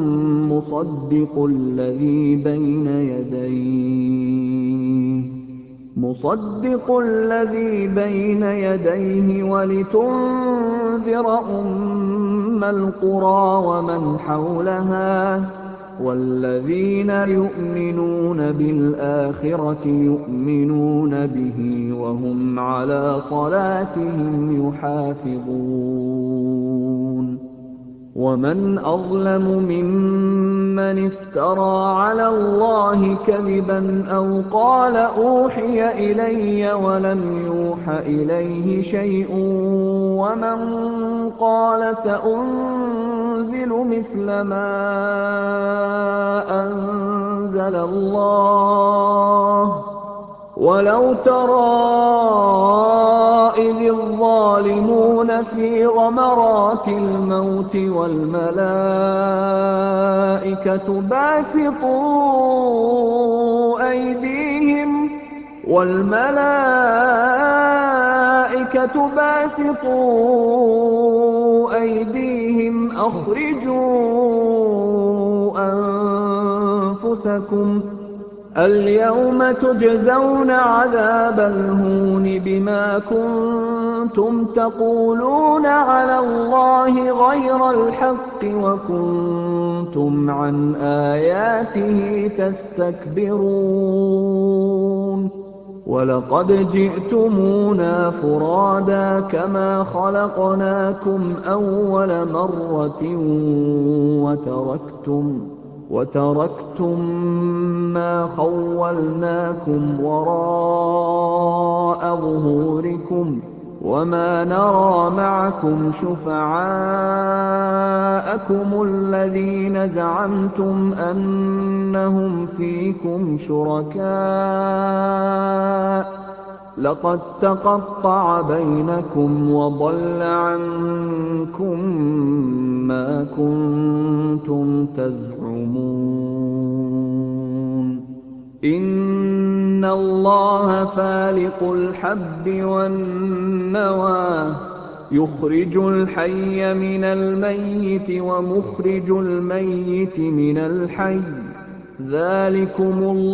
مُصَدِّقُ الَّذِي بَيْنَ يَدَيْهِ وَلِتُنذِرَ أُمَّ الْقُرَىٰ وَمَنْ حَوْلَهَا ۚ وَالَّذِينَ يُؤْمِنُونَ بِالْآخِرَةِ يُؤْمِنُونَ بِهِ وَهُمْ عَلَىٰ صَلَاتِهِمْ يُحَافِظُونَ وَمَنْ أَظْلَمُ مِمَّنِ افْتَرَىٰ عَلَى اللَّهِ كَذِبًا أَوْ قَالَ أُوحِيَ إِلَيَّ وَلَمْ يُوحَ إِلَيْهِ شَيْءٌ وَمَنْ قَالَ سَأُنزِلُ مِثْلَ مَا أَنزَلَ اللَّهُ ۗ وَلَوْ تَرَىٰ إِذِ الظَّالِمُونَ فِي غَمَرَاتِ الْمَوْتِ وَالْمَلَائِكَةُ باسطوا أَيْدِيهِمْ أَخْرِجُوا أَنفُسَكُمْ الْيَوْمَ تُجْزَوْنَ عَذَابَ الْهُونِ بِمَا كُنتُمْ تَقُولُونَ عَلَى اللَّهِ غَيْرَ الْحَقِّ وَكُنتُمْ عَنْ آيَاتِهِ تَسْتَكْبِرُونَ وَلَقَدْ جِئْتُمُونَا فُرَادَىٰ كَمَا خَلَقْنَاكُمْ أَوَّلَ مَرَّةٍ وَتَرَكْتُم مَّا خَوَّلْنَاكُمْ وَرَاءَ ظُهُورِكُمْ وَمَا نَرَىٰ مَعَكُمْ شُفَعَاءَكُمُ الَّذِينَ زَعَمْتُمْ أَنَّهُمْ فِيكُمْ شُرَكَاءُ ۚ لَقَد تَّقَطَّعَ بَيْنَكُمْ وَضَلَّ عَنكُم مَّا كُنتُمْ تَزْعُمُونَ إِنَّ اللَّهَ فَالِقُ الْحَبِّ وَالنَّوَىٰ يُخْرِجُ الْحَيَّ مِنَ الْمَيِّتِ وَمُخْرِجُ الْمَيِّتِ مِنَ الْحَيِّ ۚ ذَٰلِكُمُ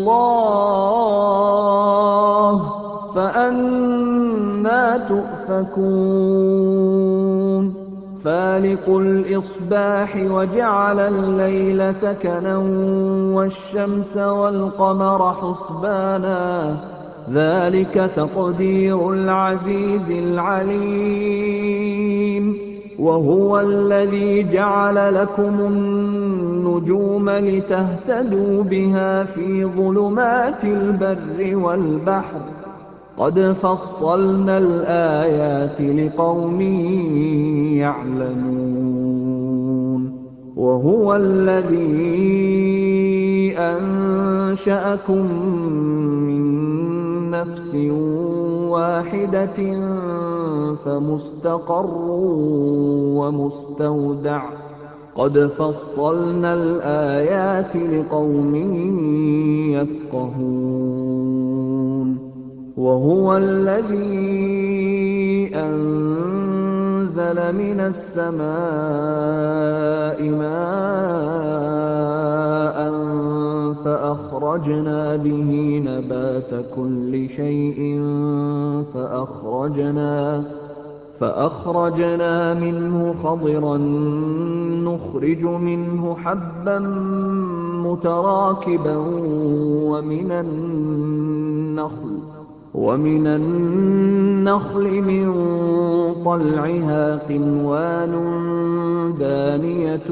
اللَّهُ ۖ فَأَنَّىٰ تُؤْفَكُونَ فَالِقُ الْإِصْبَاحِ وَجَعَلَ اللَّيْلَ سَكَنًا وَالشَّمْسَ وَالْقَمَرَ حُسْبَانًا ۚ ذَٰلِكَ تَقْدِيرُ الْعَزِيزِ الْعَلِيمِ وَهُوَ الَّذِي جَعَلَ لَكُمُ النُّجُومَ لِتَهْتَدُوا بِهَا فِي ظُلُمَاتِ الْبَرِّ وَالْبَحْرِ ۗ قَدْ فَصَّلْنَا الْآيَاتِ لِقَوْمٍ يَعْلَمُونَ وَهُوَ الَّذِي أَنشَأَكُم مِّن نَّفْسٍ وَاحِدَةٍ فَمُسْتَقَرٌّ وَمُسْتَوْدَعٌ ۗ قَدْ فَصَّلْنَا الْآيَاتِ لِقَوْمٍ يَفْقَهُونَ وَهُوَ الَّذِي أَنزَلَ مِنَ السَّمَاءِ مَاءً فَأَخْرَجْنَا بِهِ نَبَاتَ كُلِّ شَيْءٍ فَأَخْرَجْنَا مِنْهُ خَضِرًا نُّخْرِجُ مِنْهُ حَبًّا مُّتَرَاكِبًا وَمِنَ النَّخْلِ مِن طَلْعِهَا قِنْوَانٌ دَانِيَةٌ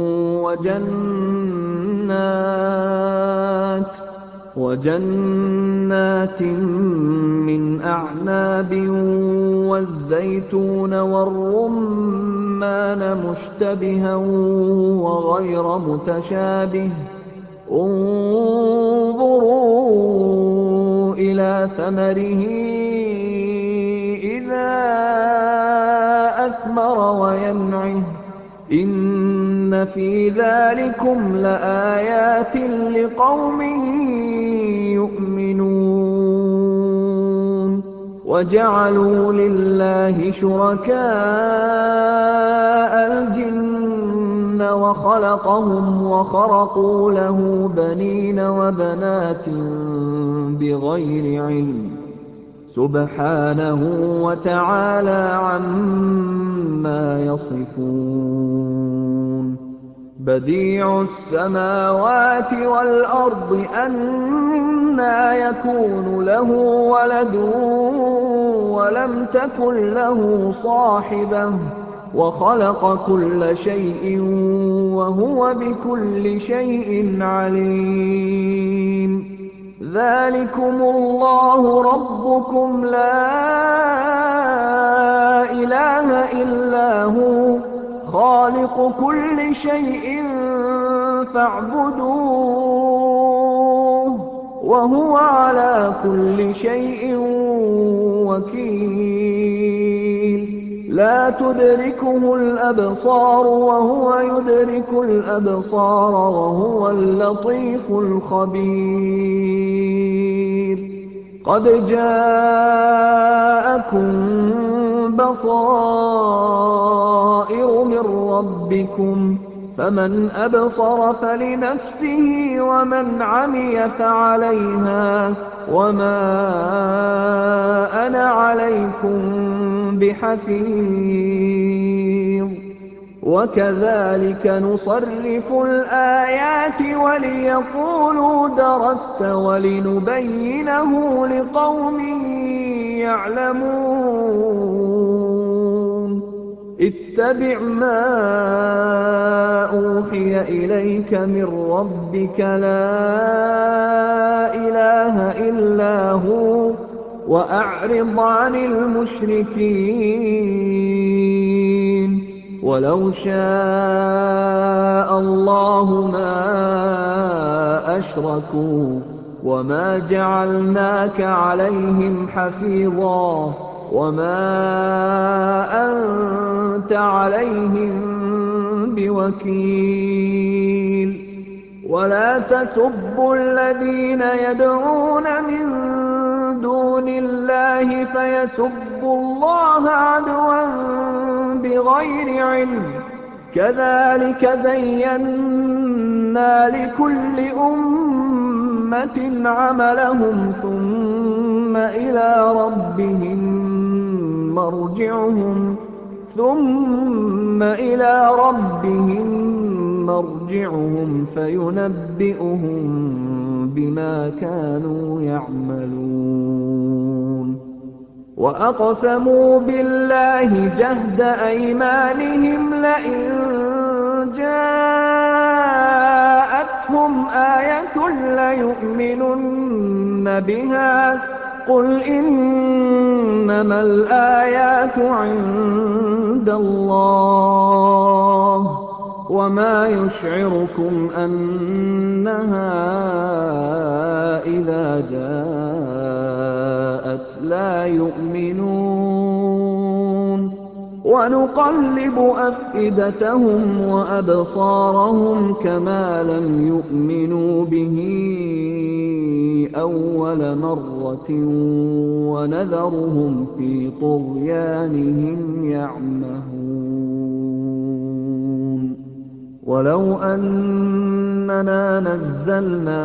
وَجَنَّاتٍ مِّنْ أَعْنَابٍ وَالزَّيْتُونَ وَالرُّمَّانَ مُشْتَبِهًا وَغَيْرَ مُتَشَابِهٍ ۗ انظُرُوا إِلَىٰ ثَمَرِهِ إِذَا أَثْمَرَ وَيَنْعِهِ ۚ إِنَّ فِي ذَٰلِكُمْ لَآيَاتٍ لِّقَوْمٍ يُؤْمِنُونَ وَجَعَلُوا لِلَّهِ شُرَكَاءَ الْجِنَّ وَخَلَقَهُمْ وَخَرَقُوا لَهُ بَنِينَ وَبَنَاتٍ بِغَيْرِ عِلْمٍ ۚ سُبْحَانَهُ وَتَعَالَىٰ عَمَّا يَصِفُونَ بَدِيعُ السَّمَاوَاتِ وَالْأَرْضِ أَنَّىٰ يَكُونُ لَهُ وَلَدٌ وَلَمْ تَكُن لَّهُ صَاحِبَةٌ ۖ وَخَلَقَ كُلَّ شَيْءٍ وَهُوَ بِكُلِّ شَيْءٍ عَلِيمٌ ذَٰلِكُمُ اللَّهُ رَبُّكُمْ لَا إِلَٰهَ إِلَّا هُوَ خَالِقُ كُلِّ شَيْءٍ فَاعْبُدُوهُ ۚ وَهُوَ عَلَىٰ كُلِّ شَيْءٍ وَكِيلٌ لَّا تُدْرِكُهُ الْأَبْصَارُ وَهُوَ يُدْرِكُ الْأَبْصَارَ وَهُوَ اللَّطِيفُ الْخَبِيرُ قَدْ جَاءَكُم بَصَائِرُ مِن رَّبِّكُمْ ۖ فَمَنْ أَبْصَرَ فَلِنَفْسِهِ وَمَنْ عَمِيَ فَعَلَيْهَا ۚ وَمَا أَنَا عَلَيْكُم بِحَفِيظٍ وَكَذَٰلِكَ نُصَرِّفُ الْآيَاتِ وَلِيَقُولُوا دَرَسْتَ وَلِنُبَيِّنَهُ لِقَوْمٍ يَعْلَمُونَ اتَّبِعْ مَا أُوحِيَ إِلَيْكَ مِن رَّبِّكَ لَا إِلَٰهَ إِلَّا هُوَ وَأَعْرِضْ عَنِ الْمُشْرِكِينَ وَلَوْ شَاءَ اللَّهُ مَا أَشْرَكُوا وَمَا جَعَلْنَاكَ عَلَيْهِمْ حَفِيظًا وَمَا أَنتَ عَلَيْهِم بِوَكِيلٍ وَلَا تَسُبُّوا الَّذِينَ يَدْعُونَ مِن دُونِ اللَّهِ فَيَسُبُّوا اللَّهَ عَدْوًا بِغَيْرِ عِلْمٍ ۗ كَذَٰلِكَ زَيَّنَّا لِكُلِّ أُمَّةٍ عَمَلَهُمْ ثُمَّ إِلَىٰ رَبِّهِم ثُمَّ إِلَىٰ رَبِّهِم مَّرْجِعُهُمْ فَيُنَبِّئُهُم بِمَا كَانُوا يَعْمَلُونَ وَأَقْسَمُوا بِاللَّهِ جَهْدَ أَيْمَانِهِمْ لَئِن جَاءَتْهُمْ آيَةٌ لَّيُؤْمِنُنَّ بِهَا ۚ قُلْ إِنَّمَا الْآيَاتُ عِندَ اللَّهِ ۖ وَمَا يُشْعِرُكُمْ أَنَّهَا إِذَا جَاءَتْ لَا يُؤْمِنُونَ وَنُقَلِّبُ أَفْئِدَتَهُمْ وَأَبْصَارَهُمْ كَمَا لَمْ يُؤْمِنُوا بِهِ أَوَّلَ مَرَّةٍ وَنَذَرُهُمْ فِي طُغْيَانِهِمْ يَعْمَهُونَ وَلَوْ أَنَّنَا نَزَّلْنَا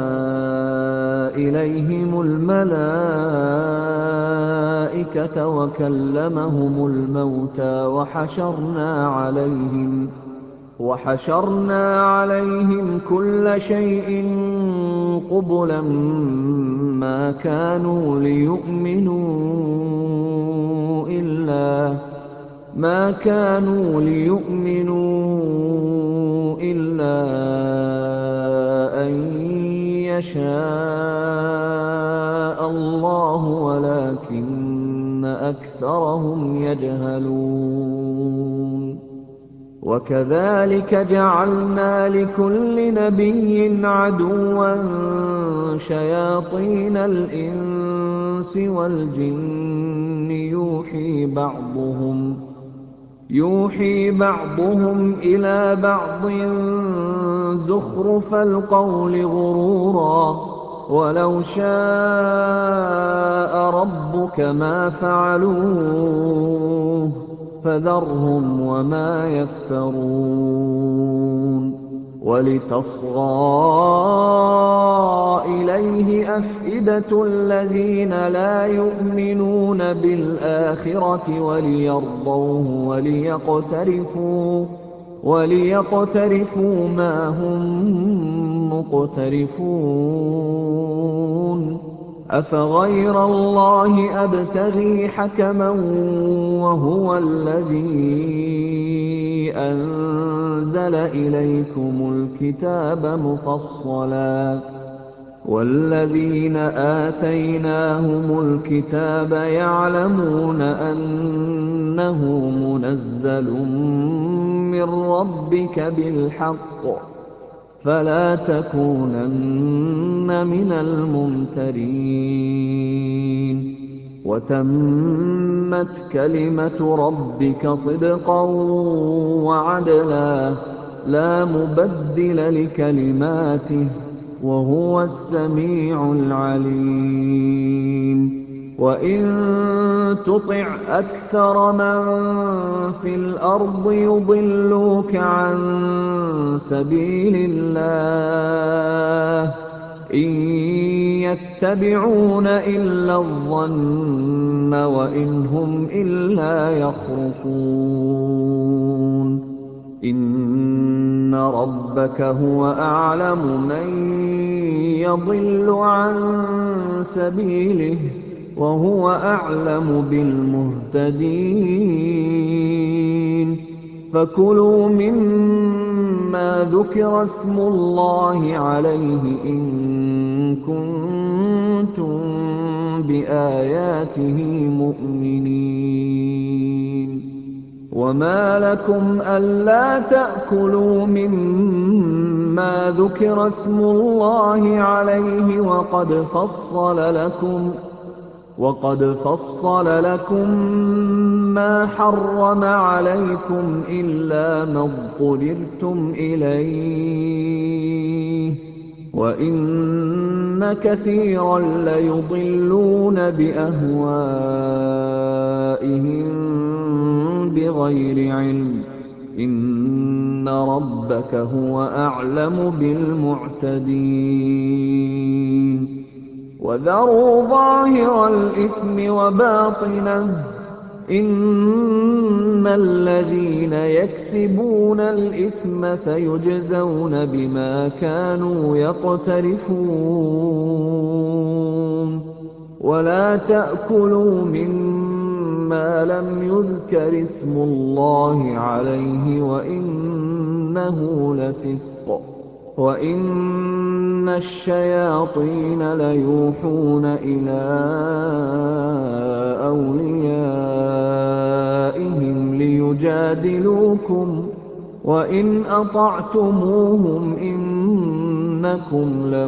إِلَيْهِمُ الْمَلَائِكَةَ وَكَلَّمَهُمُ الْمَوْتَىٰ وَحَشَرْنَا عَلَيْهِمْ كُلَّ شَيْءٍ قُبُلًا مَّا كَانُوا لِيُؤْمِنُوا إِلَّا أَن يَشَاءَ اللَّهُ وَلَٰكِنَّ أَكْثَرَهُمْ يَجْهَلُونَ وَكَذَٰلِكَ جَعَلْنَا لِكُلِّ نَبِيٍّ عَدُوًّا شَيَاطِينَ الْإِنسِ وَالْجِنِّ يُوحِي بَعْضُهُمْ إِلَىٰ بَعْضٍ زُخْرُفَ الْقَوْلِ غُرُورًا ۚ وَلَوْ شَاءَ رَبُّكَ مَا فَعَلُوهُ فَذَرْهُمْ وَمَا يَفْتَرُونَ وَلِتَصْغَىٰ إِلَيْهِ أَفْئِدَةُ الَّذِينَ لَا يُؤْمِنُونَ بِالْآخِرَةِ وَلِيَرْضَوْهُ وَلِيَقْتَرِفُوا مَا هُم مُّقْتَرِفُونَ أَفَغَيْرَ اللَّهِ أَبْتَغِي حَكَمًا وَهُوَ الَّذِي أَنزَلَ إِلَيْكُمُ الْكِتَابَ مُفَصَّلًا ۚ وَالَّذِينَ آتَيْنَاهُمُ الْكِتَابَ يَعْلَمُونَ أَنَّهُ مُنَزَّلٌ مِّن رَّبِّكَ بِالْحَقِّ ۖ فَلَا تَكُونَنَّ مِنَ الْمُمْتَرِينَ وَتَمَّتْ كَلِمَةُ رَبِّكَ صِدْقًا وَعَدْلًا ۚ لَّا مُبَدِّلَ لِكَلِمَاتِهِ ۚ وَهُوَ السَّمِيعُ الْعَلِيمُ وَإِن تُطِعْ أَكْثَرَ مَن فِي الْأَرْضِ يُضِلُّوكَ عَن سَبِيلِ اللَّهِ ۚ إِن يَتَّبِعُونَ إِلَّا الظَّنَّ وَإِنْ هُمْ إِلَّا يَخْرُصُونَ إِنَّ رَبَّكَ هُوَ أَعْلَمُ مَن يَضِلُّ عَن سَبِيلِهِ ۖ وَهُوَ أَعْلَمُ بِالْمُهْتَدِينَ فَكُلُوا مِمَّا ذُكِرَ اسْمُ اللَّهِ عَلَيْهِ إِن كُنتُم بِآيَاتِهِ مُؤْمِنِينَ وَمَا لَكُمْ أَلَّا تَأْكُلُوا مِمَّا ذُكِرَ اسْمُ اللَّهِ عَلَيْهِ وَقَدْ فَصَّلَ لَكُم مَّا حَرَّمَ عَلَيْكُمْ إِلَّا مَا اضْطُرِرْتُمْ إِلَيْهِ ۗ وَإِنَّ كَثِيرًا لَّيُضِلُّونَ بِأَهْوَائِهِم بِغَيْرِ عِلْمٍ ۗ إِنَّ رَبَّكَ هُوَ أَعْلَمُ بِالْمُعْتَدِينَ وَذَرُوا ظَاهِرَ الْإِثْمِ وَبَاطِنَهُ ۚ إِنَّ إِنَّ الَّذِينَ يَكْسِبُونَ الْإِثْمَ سَيُجْزَوْنَ بِمَا كَانُوا يَقْتَرِفُونَ وَلَا تَأْكُلُوا مِمَّا لَمْ يُذْكَرِ اسْمُ اللَّهِ عَلَيْهِ وَإِنَّهُ لَفِسْقٌ وَإِنَّ الشَّيَاطِينَ لَيُوحُونَ إِلَىٰ أَوْلِيَائِهِمْ لِيُجَادِلُوكُمْ وَإِنْ أَطَعْتُمُوهُمْ إِنَّكُمْ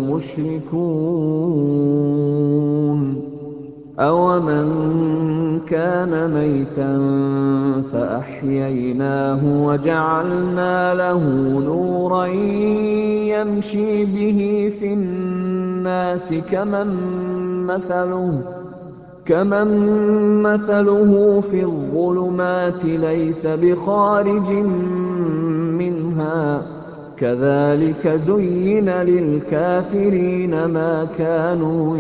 لَمُشْرِكُونَ أَوَمَن كَانَ مَيْتًا فَأَحْيَيْنَاهُ وَجَعَلْنَا لَهُ نُورًا يَمْشِي بِهِ فِي النَّاسِ كَمَن مَّثَلُهُ فِي الظُّلُمَاتِ لَيْسَ بِخَارِجٍ مِّنْهَا ۚ كَذَٰلِكَ زُيِّنَ لِلْكَافِرِينَ مَا كَانُوا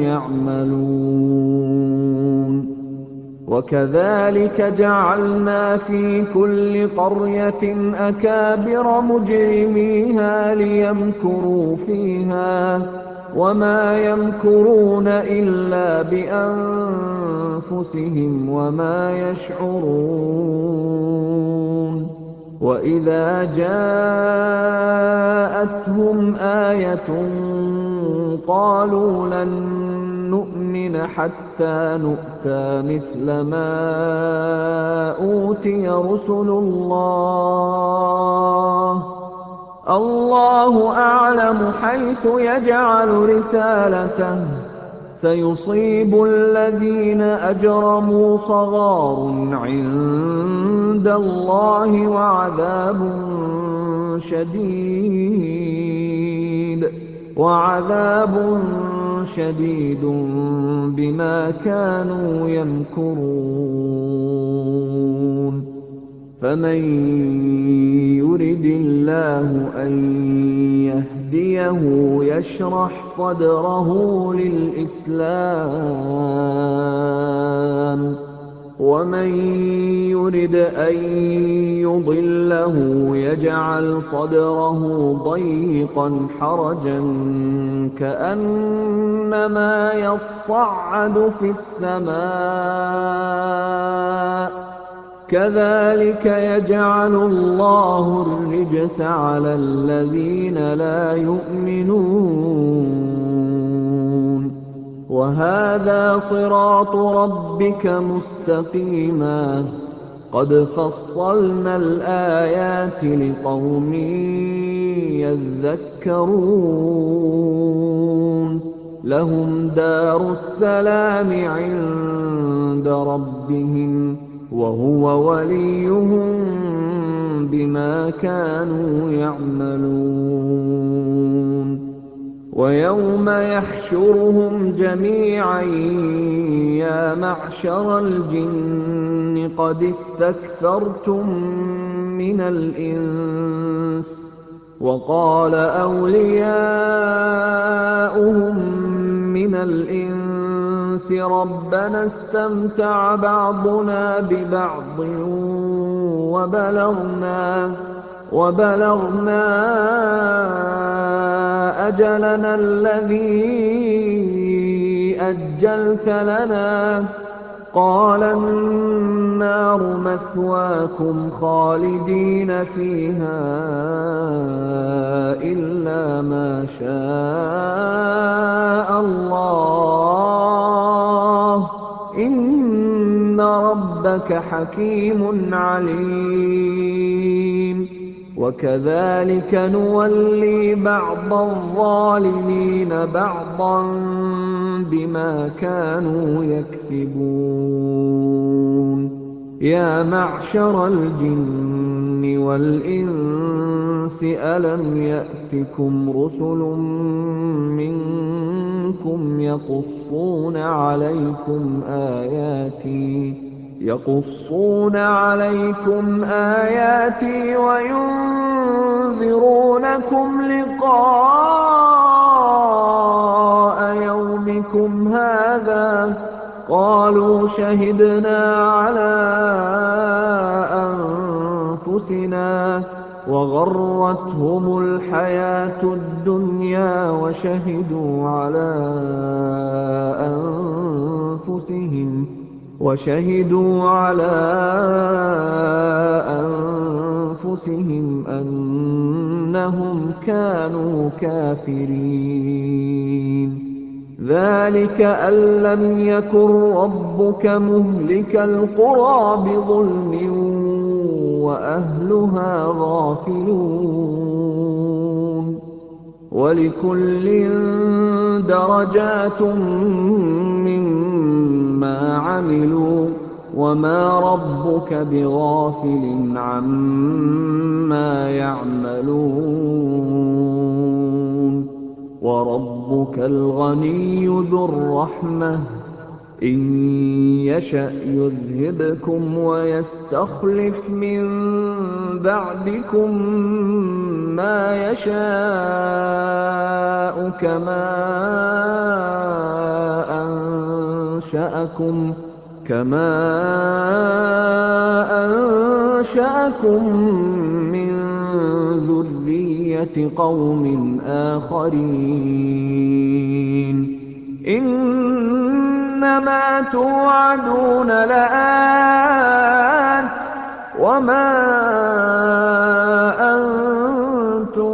يَعْمَلُونَ وَكَذَٰلِكَ جَعَلْنَا فِي كُلِّ قَرْيَةٍ أَكَابِرَ مُجْرِمِيهَا لِيَمْكُرُوا فِيهَا ۖ وَمَا يَمْكُرُونَ إِلَّا بِأَنفُسِهِمْ وَمَا يَشْعُرُونَ وَإِذَا جَاءَتْهُمْ آيَةٌ قَالُوا لَن نُّؤْمِنَ حَتَّىٰ نُؤْتَىٰ مِثْلَ مَا أُوتِيَ رُسُلُ اللَّهِ ۘ اللَّهُ أَعْلَمُ حَيْثُ يَجْعَلُ رِسَالَتَهُ ۗ سَيُصِيبُ الَّذِينَ أَجْرَمُوا صَغَارٌ عِندَ اللَّهِ وَعَذَابٌ شَدِيدٌ بِمَا كَانُوا يَمْكُرُونَ فَمَن يُرِدِ اللَّهُ أَن يَهْدِيَهُ يَشْرَحْ صَدْرَهُ لِلْإِسْلَامِ ۖ وَمَن يُرِدْ أَن يُضِلَّهُ يَجْعَلْ صَدْرَهُ ضَيِّقًا حَرَجًا كَأَنَّمَا يَصَّعَّدُ فِي السَّمَاءِ ۚ كَذَٰلِكَ يَجْعَلُ اللَّهُ الرِّجْسَ عَلَى الَّذِينَ لَا يُؤْمِنُونَ وَهَٰذَا صِرَاطُ رَبِّكَ مُسْتَقِيمًا ۗ قَدْ فَصَّلْنَا الْآيَاتِ لِقَوْمٍ يَذَّكَّرُونَ لَهُمْ دَارُ السَّلَامِ عِندَ رَبِّهِمْ ۖ وَهُوَ وَلِيُّهُم بِمَا كَانُوا يَعْمَلُونَ وَيَوْمَ يَحْشُرُهُمْ جَمِيعًا يَا مَعْشَرَ الْجِنِّ قَدِ اسْتَكْثَرْتُم مِّنَ الْإِنسِ ۖ وَقَالَ أَوْلِيَاؤُهُم مِّنَ الْإِنسِ رَبَّنَا اسْتَمْتَعَ بَعْضُنَا بِبَعْضٍ وَبَلَغْنَا أَجَلَنَا الَّذِي أَجَّلْتَ لَنَا ۚ قَالَ النَّارُ مَثْوَاكُمْ خَالِدِينَ فِيهَا إِلَّا مَا شَاءَ اللَّهُ ۗ إِنَّ رَبَّكَ حَكِيمٌ عَلِيمٌ وَكَذَٰلِكَ نُوَلِّي بَعْضَ الظَّالِمِينَ بَعْضًا بِمَا كَانُوا يَكْسِبُونَ يَا مَعْشَرَ الْجِنِّ وَالْإِنسِ أَلَمْ يَأْتِكُمْ رُسُلٌ مِّنكُمْ يَقُصُّونَ عَلَيْكُمْ آيَاتِي وَيُنذِرُونَكُمْ لِقَاءَ يَوْمِكُمْ هَٰذَا ۚ قَالُوا شَهِدْنَا عَلَىٰ أَنفُسِنَا وَغَرَّتْهُمُ الْحَيَاةُ الدُّنْيَا وَشَهِدُوا عَلَىٰ أَنفُسِهِمْ أَنَّهُمْ كَانُوا كَافِرِينَ ذَٰلِكَ أَن لَّمْ يَكُن رَّبُّكَ مُهْلِكَ الْقُرَىٰ بِظُلْمٍ وَأَهْلُهَا غَافِلُونَ وَلِكُلٍّ دَرَجَاتٌ مِّمَّا عَمِلُوا ۚ وَمَا رَبُّكَ بِغَافِلٍ عَمَّا يَعْمَلُونَ وَرَبُّكَ الْغَنِيُّ ذُو الرَّحْمَةِ ۚ إِن يَشَأْ يُذْهِبْكُمْ وَيَسْتَخْلِفْ مِن بَعْدِكُم مَّا يَشَاءُ كَمَا أَنشَأَكُم مِّن ذُرِّيَّةِ قَوْمٍ آخَرِينَ إِنَّمَا تُوعَدُونَ لَآتٍ ۖ وَمَا أَنتُم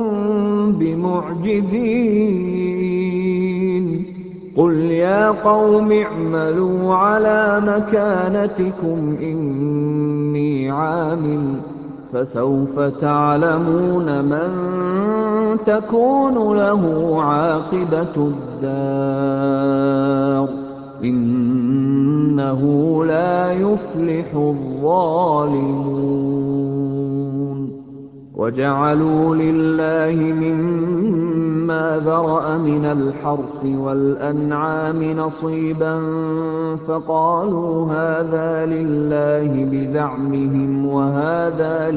بِمُعْجِزِينَ قُلْ يَا قَوْمِ اعْمَلُوا عَلَىٰ مَكَانَتِكُمْ إِنِّي عَامِلٌ ۖ فَسَوْفَ تَعْلَمُونَ مَن تَكُونُ لَهُ عَاقِبَةُ الدَّارِ ۗ إِنَّهُ لَا يُفْلِحُ الظَّالِمُونَ وَجَعَلُوا لِلَّهِ مِمَّا ذَرَأَ مِنَ الْحَرْثِ وَالْأَنْعَامِ نَصِيبًا فَقَالُوا هَٰذَا لِلَّهِ بِزَعْمِهِمْ وَهَٰذَا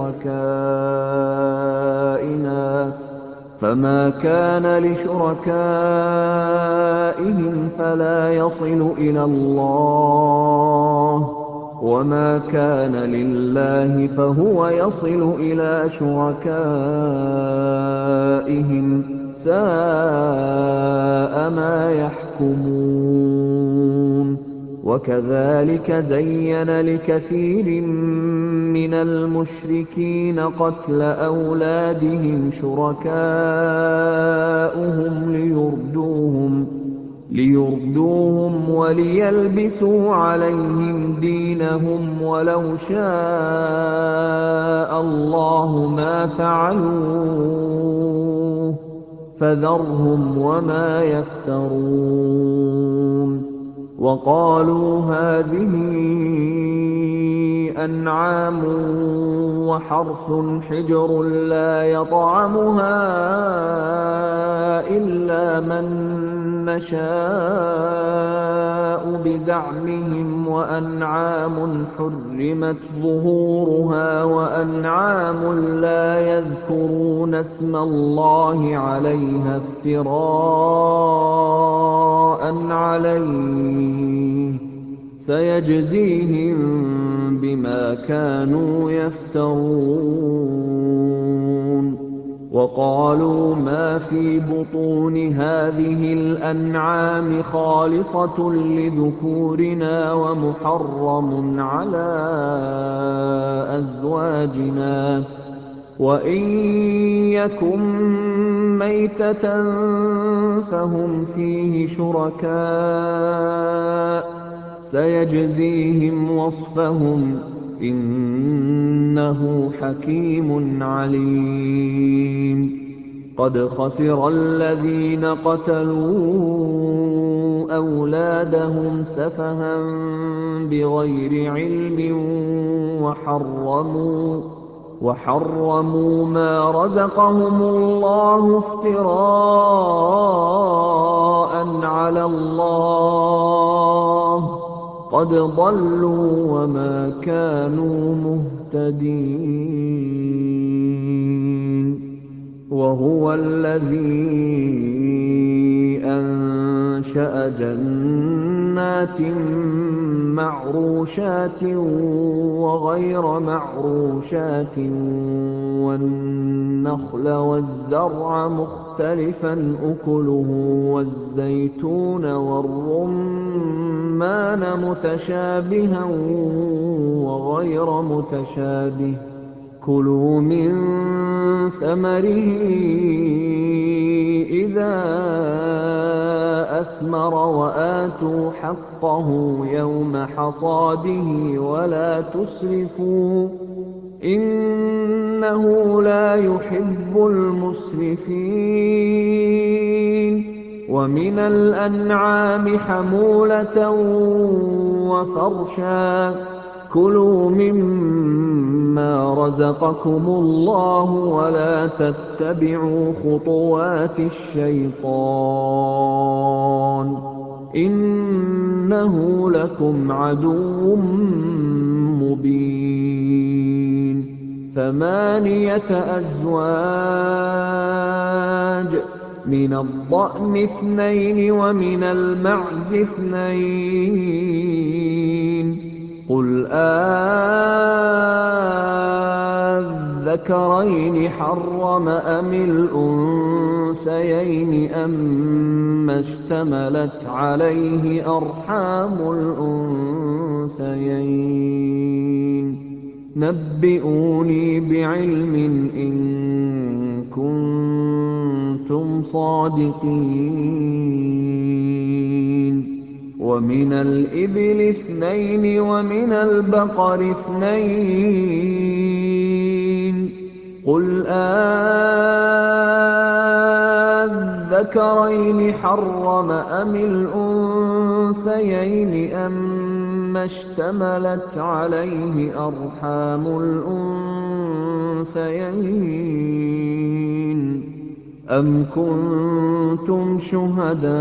لِشُرَكَائِنَا ۖ فَمَا كَانَ لِشُرَكَائِهِمْ فَلَا يَصِلُ إِلَى اللَّهِ ۖ وَمَا كَانَ لِلَّهِ فَهُوَ يَصِلُ إِلَىٰ شُرَكَائِهِمْ ۗ سَاءَ مَا يَحْكُمُونَ وَكَذَٰلِكَ زَيَّنَ لِكَثِيرٍ مِّنَ الْمُشْرِكِينَ قَتْلَ أَوْلَادِهِمْ شُرَكَاؤُهُمْ لِيُرْدُوهُمْ وَلِيَلْبِسُوا عَلَيْهِمْ دِينَهُمْ ۖ وَلَوْ شَاءَ اللَّهُ مَا فَعَلُوهُ ۖ فَذَرْهُمْ وَمَا يَفْتَرُونَ وَقَالُوا هَٰذِهِ أَنْعَامٌ وَحَرْثٌ حِجْرٌ لَّا يَطْعَمُهَا إِلَّا مَن نَّشَاءُ بِزَعْمِهِمْ وَأَنْعَامٌ حُرِّمَتْ ظُهُورُهَا وَأَنْعَامٌ لَّا يَذْكُرُونَ اسْمَ اللَّهِ عَلَيْهَا افْتِرَاءً عَلَيْهِ ۚ سَيَجْزِيهِم بِمَا كَانُوا يَفْتَرُونَ وَقَالُوا مَا فِي بُطُونِ هَٰذِهِ الْأَنْعَامِ خَالِصَةٌ لِّذُكُورِنَا وَمُحَرَّمٌ عَلَىٰ أَزْوَاجِنَا ۖ وَإِن يَكُن مَّيْتَةً فَهُمْ فِيهِ شُرَكَاءُ ۚ سَيَجْزِيهِمْ وَصْفَهُمْ ۚ إِنَّهُ حَكِيمٌ عَلِيمٌ قَدْ خَسِرَ الَّذِينَ قَتَلُوا أَوْلَادَهُمْ سَفَهًا بِغَيْرِ عِلْمٍ وَحَرَّمُوا مَا رَزَقَهُمُ اللَّهُ افْتِرَاءً عَلَى اللَّهِ ۚ قَدْ ضَلُّوا وَمَا كَانُوا مُهْتَدِينَ وَهُوَ الَّذِي أَنشَأَ جَنَّاتٍ مَّعْرُوشَاتٍ وغير معروشات والنخل والزرع مختلفا أكله والزيتون والرمان متشابها وغير متشابه كلوا من ثمره إذا أثمر وآتوا حقه يوم حصاده ولا تسرفوا إنه لا يحب المسرفين ومن الأنعام حمولة وفرشا كلوا مما رزقكم الله ولا تتبعوا خطوات الشيطان إنه لكم عدو مبين 8 أزواج من الضأن 2 ومن المعز 2 قل أَذَّكَرَيْنِ حَرَّمَ أَمِ الْأُنثَيَيْنِ أَمَّا اشْتَمَلَتْ عَلَيْهِ أَرْحَامُ الْأُنثَيَيْنِ نَبِّئُونِي بِعِلْمٍ إِن كُنتُمْ صَادِقِينَ وَمِنَ الْإِبِلِ 2 وَمِنَ الْبَقَرِ 2 قُلْ أَذَّكَرَيْنِ حَرَّمَ أَمِ الْأُنثَيَيْنِ أَمَّا اشْتَمَلَتْ عَلَيْهِ أَرْحَامُ الْأُنثَيَيْنِ أَمْ كُنتُمْ شُهَدَاءَ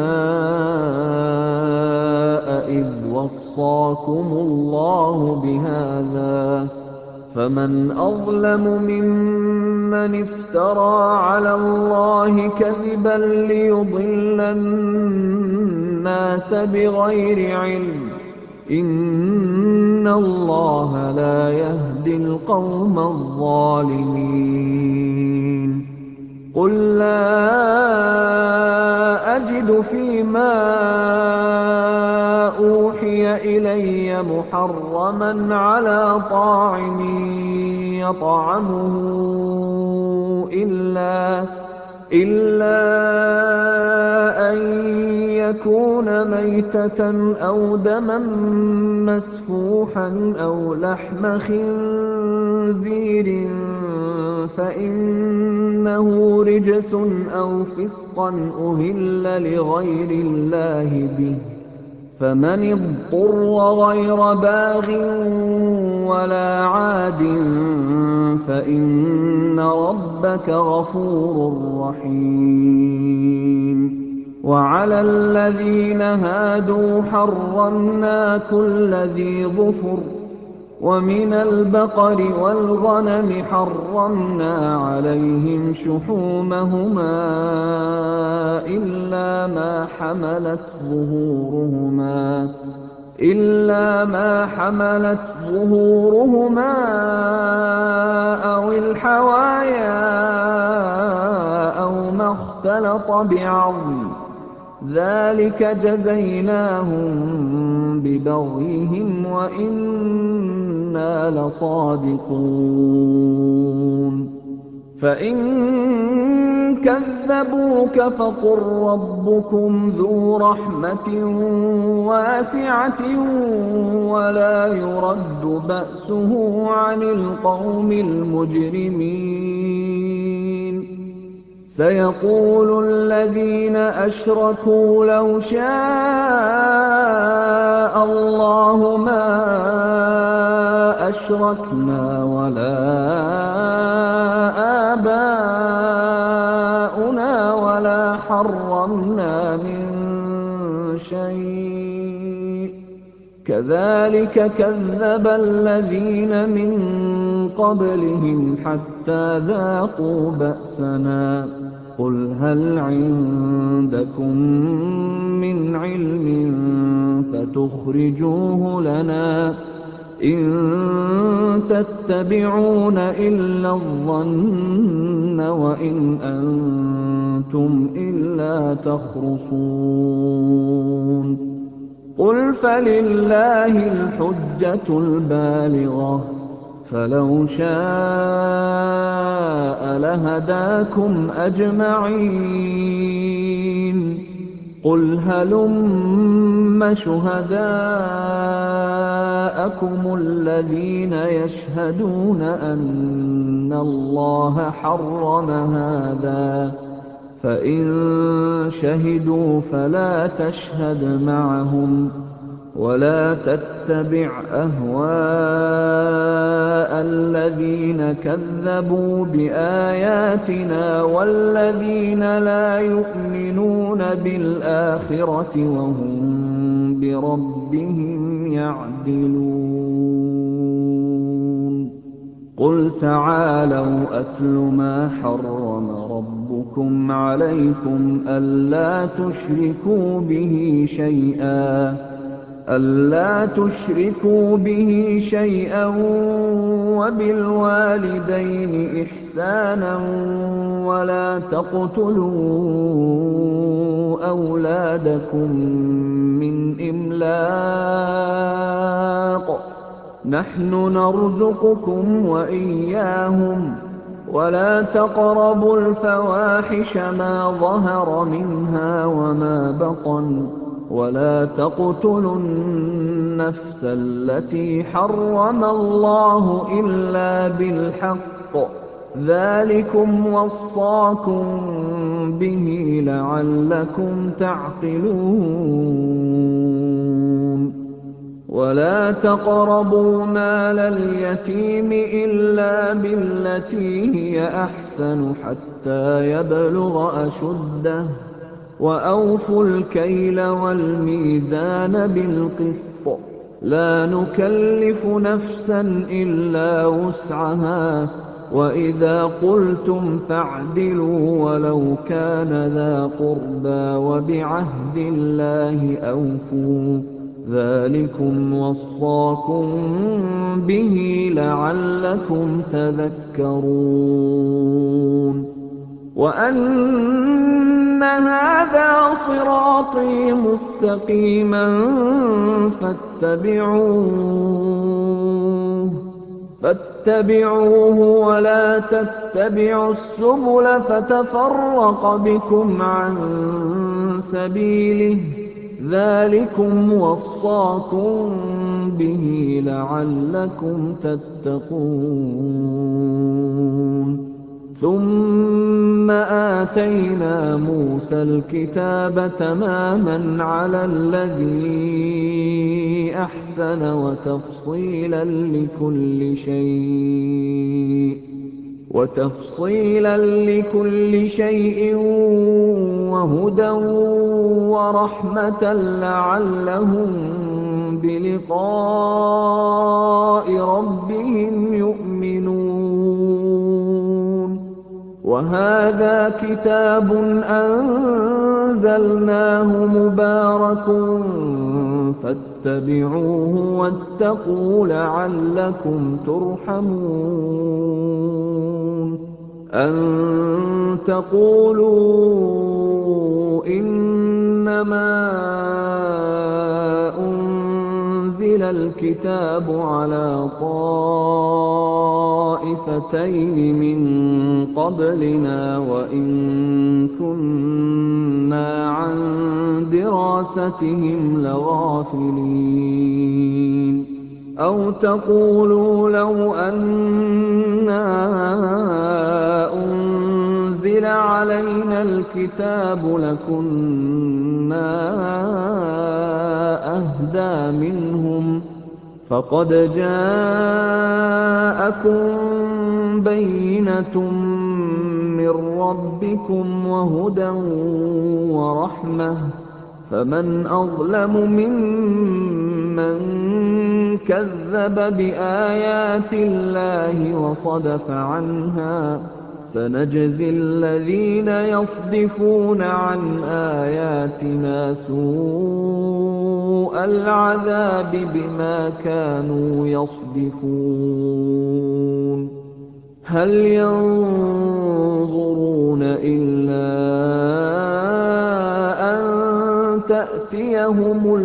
إِذْ وَصَّاكُمُ اللَّهُ بِهَٰذَا ۚ فَمَنْ أَظْلَمُ مِمَّنِ افْتَرَىٰ عَلَى اللَّهِ كَذِبًا لِّيُضِلَّ النَّاسَ بِغَيْرِ عِلْمٍ ۗ إِنَّ اللَّهَ لَا يَهْدِي الْقَوْمَ الظَّالِمِينَ قُل لَّا أَجِدُ فِيمَا أُوحِيَ إِلَيَّ مُحَرَّمًا عَلَىٰ طَاعِمٍ يَطْعَمُهُ إِلَّا أَن يَكُونَ مَيْتَةً أَوْ دَمًا مَّسْفُوحًا أَوْ لَحْمَ خِنزِيرٍ فَإِنَّهُ رِجْسٌ أَوْ فِسْقًا أُهِلَّ لِغَيْرِ اللَّهِ بِهِ ۚ فَمَنِ اضْطُرَّ غَيْرَ بَاغٍ وَلَا عَادٍ فَإِنَّ رَبَّكَ غَفُورٌ رَّحِيمٌ وَعَلَى الَّذِينَ هَادُوا حَرَّمْنَا كُلَّ ذِي ظُفُرٍ ۖ وَمِنَ الْبَقَرِ وَالْغَنَمِ حَرَّمْنَا عَلَيْهِمْ شُحُومَهُمَا إِلَّا مَا حَمَلَتْ ظُهُورُهُمَا أَوِ الْحَوَايَا أَوْ مَا اخْتَلَطَ بِعَظْمٍ ۚ ذَٰلِكَ جَزَيْنَاهُم بِبَغْيِهِمْ وَإِنَّا لَصَادِقُونَ فَإِن كَذَّبُوكَ فَقُل رَّبُّكُمْ ذُو رَحْمَةٍ وَاسِعَةٍ وَلَا يُرَدُّ بَأْسُهُ عَنِ الْقَوْمِ الْمُجْرِمِينَ سَيَقُولُ الَّذِينَ أَشْرَكُوا لَوْ شَاءَ اللَّهُ مَا أَشْرَكْنَا وَلَا آبَاؤُنَا وَلَا حَرَّمْنَا مِن شَيْءٍ ۚ كَذَٰلِكَ كَذَّبَ الَّذِينَ مِن قَبْلِهِمْ حَتَّىٰ ذَاقُوا بَأْسَنَا ۗ قُلْ هَلْ عِندَكُم مِّنْ عِلْمٍ فَتُخْرِجُوهُ لَنَا ۖ إِن تَتَّبِعُونَ إِلَّا الظَّنَّ وَإِنْ أَنتُمْ إِلَّا تَخْرُصُونَ قُلْ فَلِلَّهِ الْحُجَّةُ الْبَالِغَةُ فَلَوْ شَاءَ لَهَدَاكُمْ أَجْمَعِينَ قُلْ هَلُمَّ شُهَدَاءَكُمُ الَّذِينَ يَشْهَدُونَ أَنَّ اللَّهَ حَرَّمَ هَٰذَا ۖ فَإِن شَهِدُوا فَلَا تَشْهَدْ مَعَهُمْ ۖ وَلَا تَتَّبِعْ أَهْوَاءَ الَّذِينَ كَذَّبُوا بِآيَاتِنَا وَالَّذِينَ لَا يُؤْمِنُونَ بِالْآخِرَةِ وَهُم بِرَبِّهِمْ يَعْدِلُونَ قُلْ تَعَالَوْا أَتْلُ مَا حَرَّمَ رَبُّكُمْ عَلَيْكُمْ أَلَّا تُشْرِكُوا بِهِ شَيْئًا وَبِالْوَالِدَيْنِ إِحْسَانًا وَلَا تَقْتُلُوا أَوْلَادَكُم مِّنْ إِمْلَاقٍ ۖ نَّحْنُ نَرْزُقُكُمْ وَإِيَّاهُمْ ۖ وَلَا تَقْرَبُوا الْفَوَاحِشَ مَا ظَهَرَ مِنْهَا وَمَا بَطَنَ ۖ وَلَا تَقْتُلُوا النَّفْسَ الَّتِي حَرَّمَ اللَّهُ إِلَّا بِالْحَقِّ ۚ ذَٰلِكُمْ وَصَّاكُم بِهِ لَعَلَّكُمْ تَعْقِلُونَ وَلَا تَقْرَبُوا مَالَ الْيَتِيمِ إِلَّا بِالَّتِي هِيَ أَحْسَنُ حَتَّىٰ يَبْلُغَ أَشُدَّهُ ۖ وَأَوْفُوا الْكَيْلَ وَالْمِيزَانَ بِالْقِسْطِ ۖ لَا نُكَلِّفُ نَفْسًا إِلَّا وُسْعَهَا ۖ وَإِذَا قُلْتُمْ فَاعْدِلُوا وَلَوْ كَانَ ذَا قُرْبَىٰ ۖ وَبِعَهْدِ اللَّهِ أَوْفُوا ۚ ذَٰلِكُمْ وَصَّاكُم بِهِ لَعَلَّكُمْ تَذَكَّرُونَ وَأَنَّ هَٰذَا صِرَاطِي مُسْتَقِيمًا فَاتَّبِعُوهُ وَلَا تَتَّبِعُوا السُّبُلَ فَتَفَرَّقَ بِكُمْ عَن سَبِيلِهِ ۚ ذَٰلِكُمْ وَصَّاكُم بِهِ لَعَلَّكُمْ تَتَّقُونَ ثُمَّ آتَيْنَا مُوسَى الْكِتَابَ تَمَامًا عَلَى الَّذِي أَحْسَنَ وَتَفْصِيلًا لِّكُلِّ شَيْءٍ وَهُدًى وَرَحْمَةً لَّعَلَّهُم بِلِقَاءِ رَبِّهِمْ يُؤْمِنُونَ وَهَٰذَا كِتَابٌ أَنزَلْنَاهُ مُبَارَكٌ فَاتَّبِعُوهُ وَاتَّقُوا لَعَلَّكُمْ تُرْحَمُونَ أَن تَقُولُوا إِنَّمَا أُنزِلَ الْكِتَابُ عَلَىٰ طَائِفَتَيْنِ مِن قَبْلِنَا وَإِن كُنَّا عَن دِرَاسَتِهِمْ لَغَافِلِينَ أَوْ تَقُولُوا لَوْ أَنَّا أُنزِلَ عَلَيْنَا الْكِتَابُ لَكُنَّا أَهْدَىٰ مِنْهُمْ ۚ فَقَدْ جَاءَكُم بَيِّنَةٌ مِّن رَّبِّكُمْ وَهُدًى وَرَحْمَةٌ ۚ فَمَنْ أَظْلَمُ مِمَّن كَذَّبَ بِآيَاتِ اللَّهِ وَصَدَفَ عَنْهَا ۗ سَنَجْزِي الَّذِينَ يَصْدِفُونَ عَنْ آيَاتِنَا سُوءَ الْعَذَابِ بِمَا كَانُوا يَصْدِفُونَ هَلْ يَنظُرُونَ إِلَّا أَن تَأْتِيَهُمُ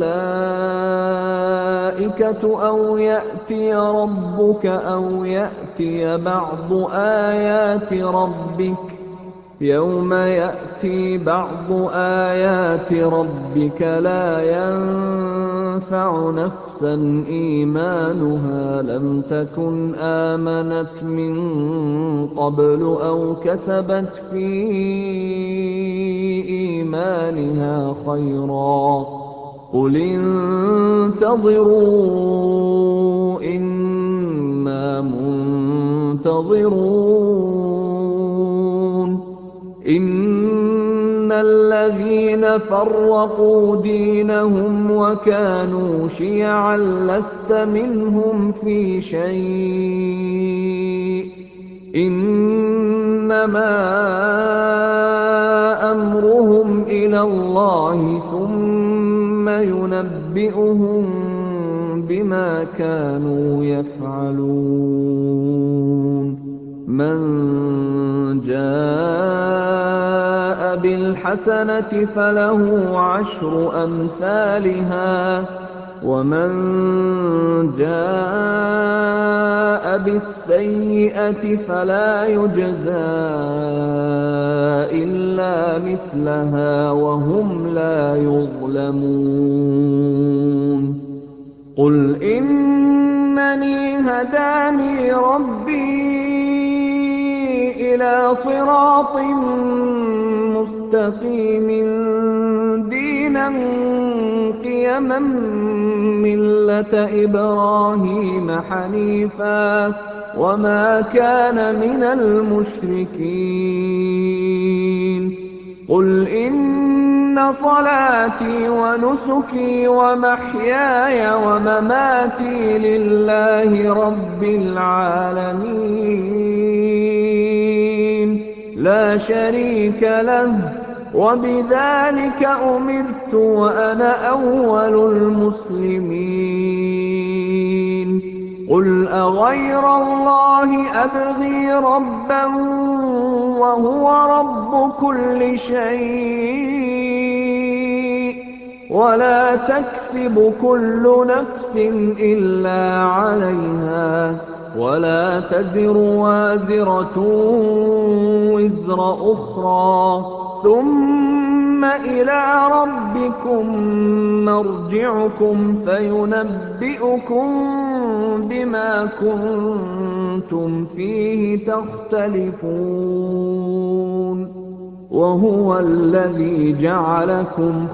الْمَلَائِكَةُ أَوْ يَأْتِيَ رَبُّكَ أَوْ يَأْتِيَ بَعْضُ آيَاتِ رَبِّكَ ۗ يَوْمَ يَأْتِي بَعْضُ آيَاتِ رَبِّكَ لَا يَنفَعُ نَفْسًا إِيمَانُهَا لَمْ تَكُنْ آمَنَتْ مِن قَبْلُ أَوْ كَسَبَتْ فِي إِيمَانِهَا خَيْرًا ۗ قُلِ انتَظِرُوا إِنَّا مُنتَظِرُونَ إِنَّ الَّذِينَ فَرَّقُوا دِينَهُمْ وَكَانُوا شِيَعًا لَّسْتَ مِنْهُمْ فِي شَيْءٍ ۚ إِنَّمَا أَمْرُهُمْ إِلَى اللَّهِ ثُمَّ يُنَبِّئُهُم بِمَا كَانُوا يَفْعَلُونَ مَن جَاءَ بِالْحَسَنَةِ فَلَهُ عَشْرُ أَمْثَالِهَا ۖ وَمَن جَاءَ بِالسَّيِّئَةِ فَلَا يُجْزَىٰ إِلَّا مِثْلَهَا وَهُمْ لَا يُظْلَمُونَ قُلْ إِنَّنِي هَدَانِي رَبِّي إِلَىٰ صِرَاطٍ مُّسْتَقِيمٍ دِينًا قِيَمًا مِّلَّةَ إِبْرَاهِيمَ حَنِيفًا وَمَا كَانَ مِنَ الْمُشْرِكِينَ قُلْ إِنَّ صَلَاتِي وَنُسُكِي وَمَحْيَايَ وَمَمَاتِي لِلَّهِ رَبِّ الْعَالَمِينَ لَا شَرِيكَ لَهُ ۖ وَبِذَٰلِكَ أُمِرْتُ وَأَنَا أَوَّلُ الْمُسْلِمِينَ قُلْ أَغَيْرَ اللَّهِ أَبْغِي رَبًّا وَهُوَ رَبُّ كُلِّ شَيْءٍ وَلَا تَكْسِبُ كُلُّ نَفْسٍ إِلَّا عَلَيْهَا وَلَا تَزِرُ وَازِرَةٌ وِزْرَ أُخْرَىٰ ثُمَّ إِلَىٰ رَبِّكُم مَّرْجِعُكُمْ فَيُنَبِّئُكُم بِمَا كُنتُمْ فِيهِ تَخْتَلِفُونَ وَهُوَ الَّذِي جَعَلَكُمْ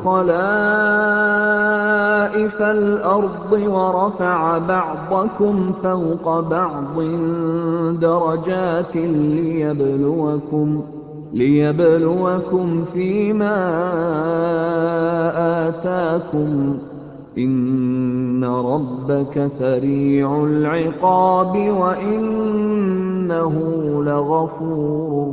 خَلَائِفَ الْأَرْضِ وَرَفَعَ بَعْضَكُمْ فَوْقَ بَعْضٍ دَرَجَاتٍ لِّيَبْلُوَكُمْ فِيمَا آتَاكُمْ ۗ إِنَّ رَبَّكَ سَرِيعُ الْعِقَابِ وَإِنَّهُ لَغَفُورٌ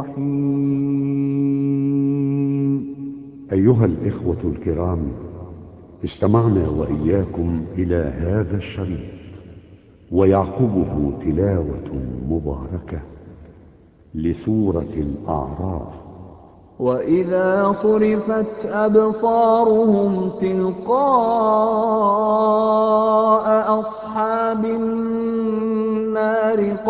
رَّحِيمٌ. أيها الإخوة الكرام، استمعنا وإياكم إلى هذا الشريط ويعقبه تلاوة مباركة لسورة الأعراف. وَإِذَا صُرِفَتْ أَبْصَارُهُمْ تِلْقَاءَ أَصْحَابِ النَّارِ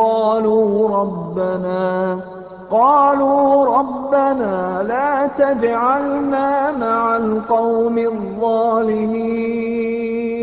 قَالُوا رَبَّنَا لَا تَجْعَلْنَا مَعَ الْقَوْمِ الظَّالِمِينَ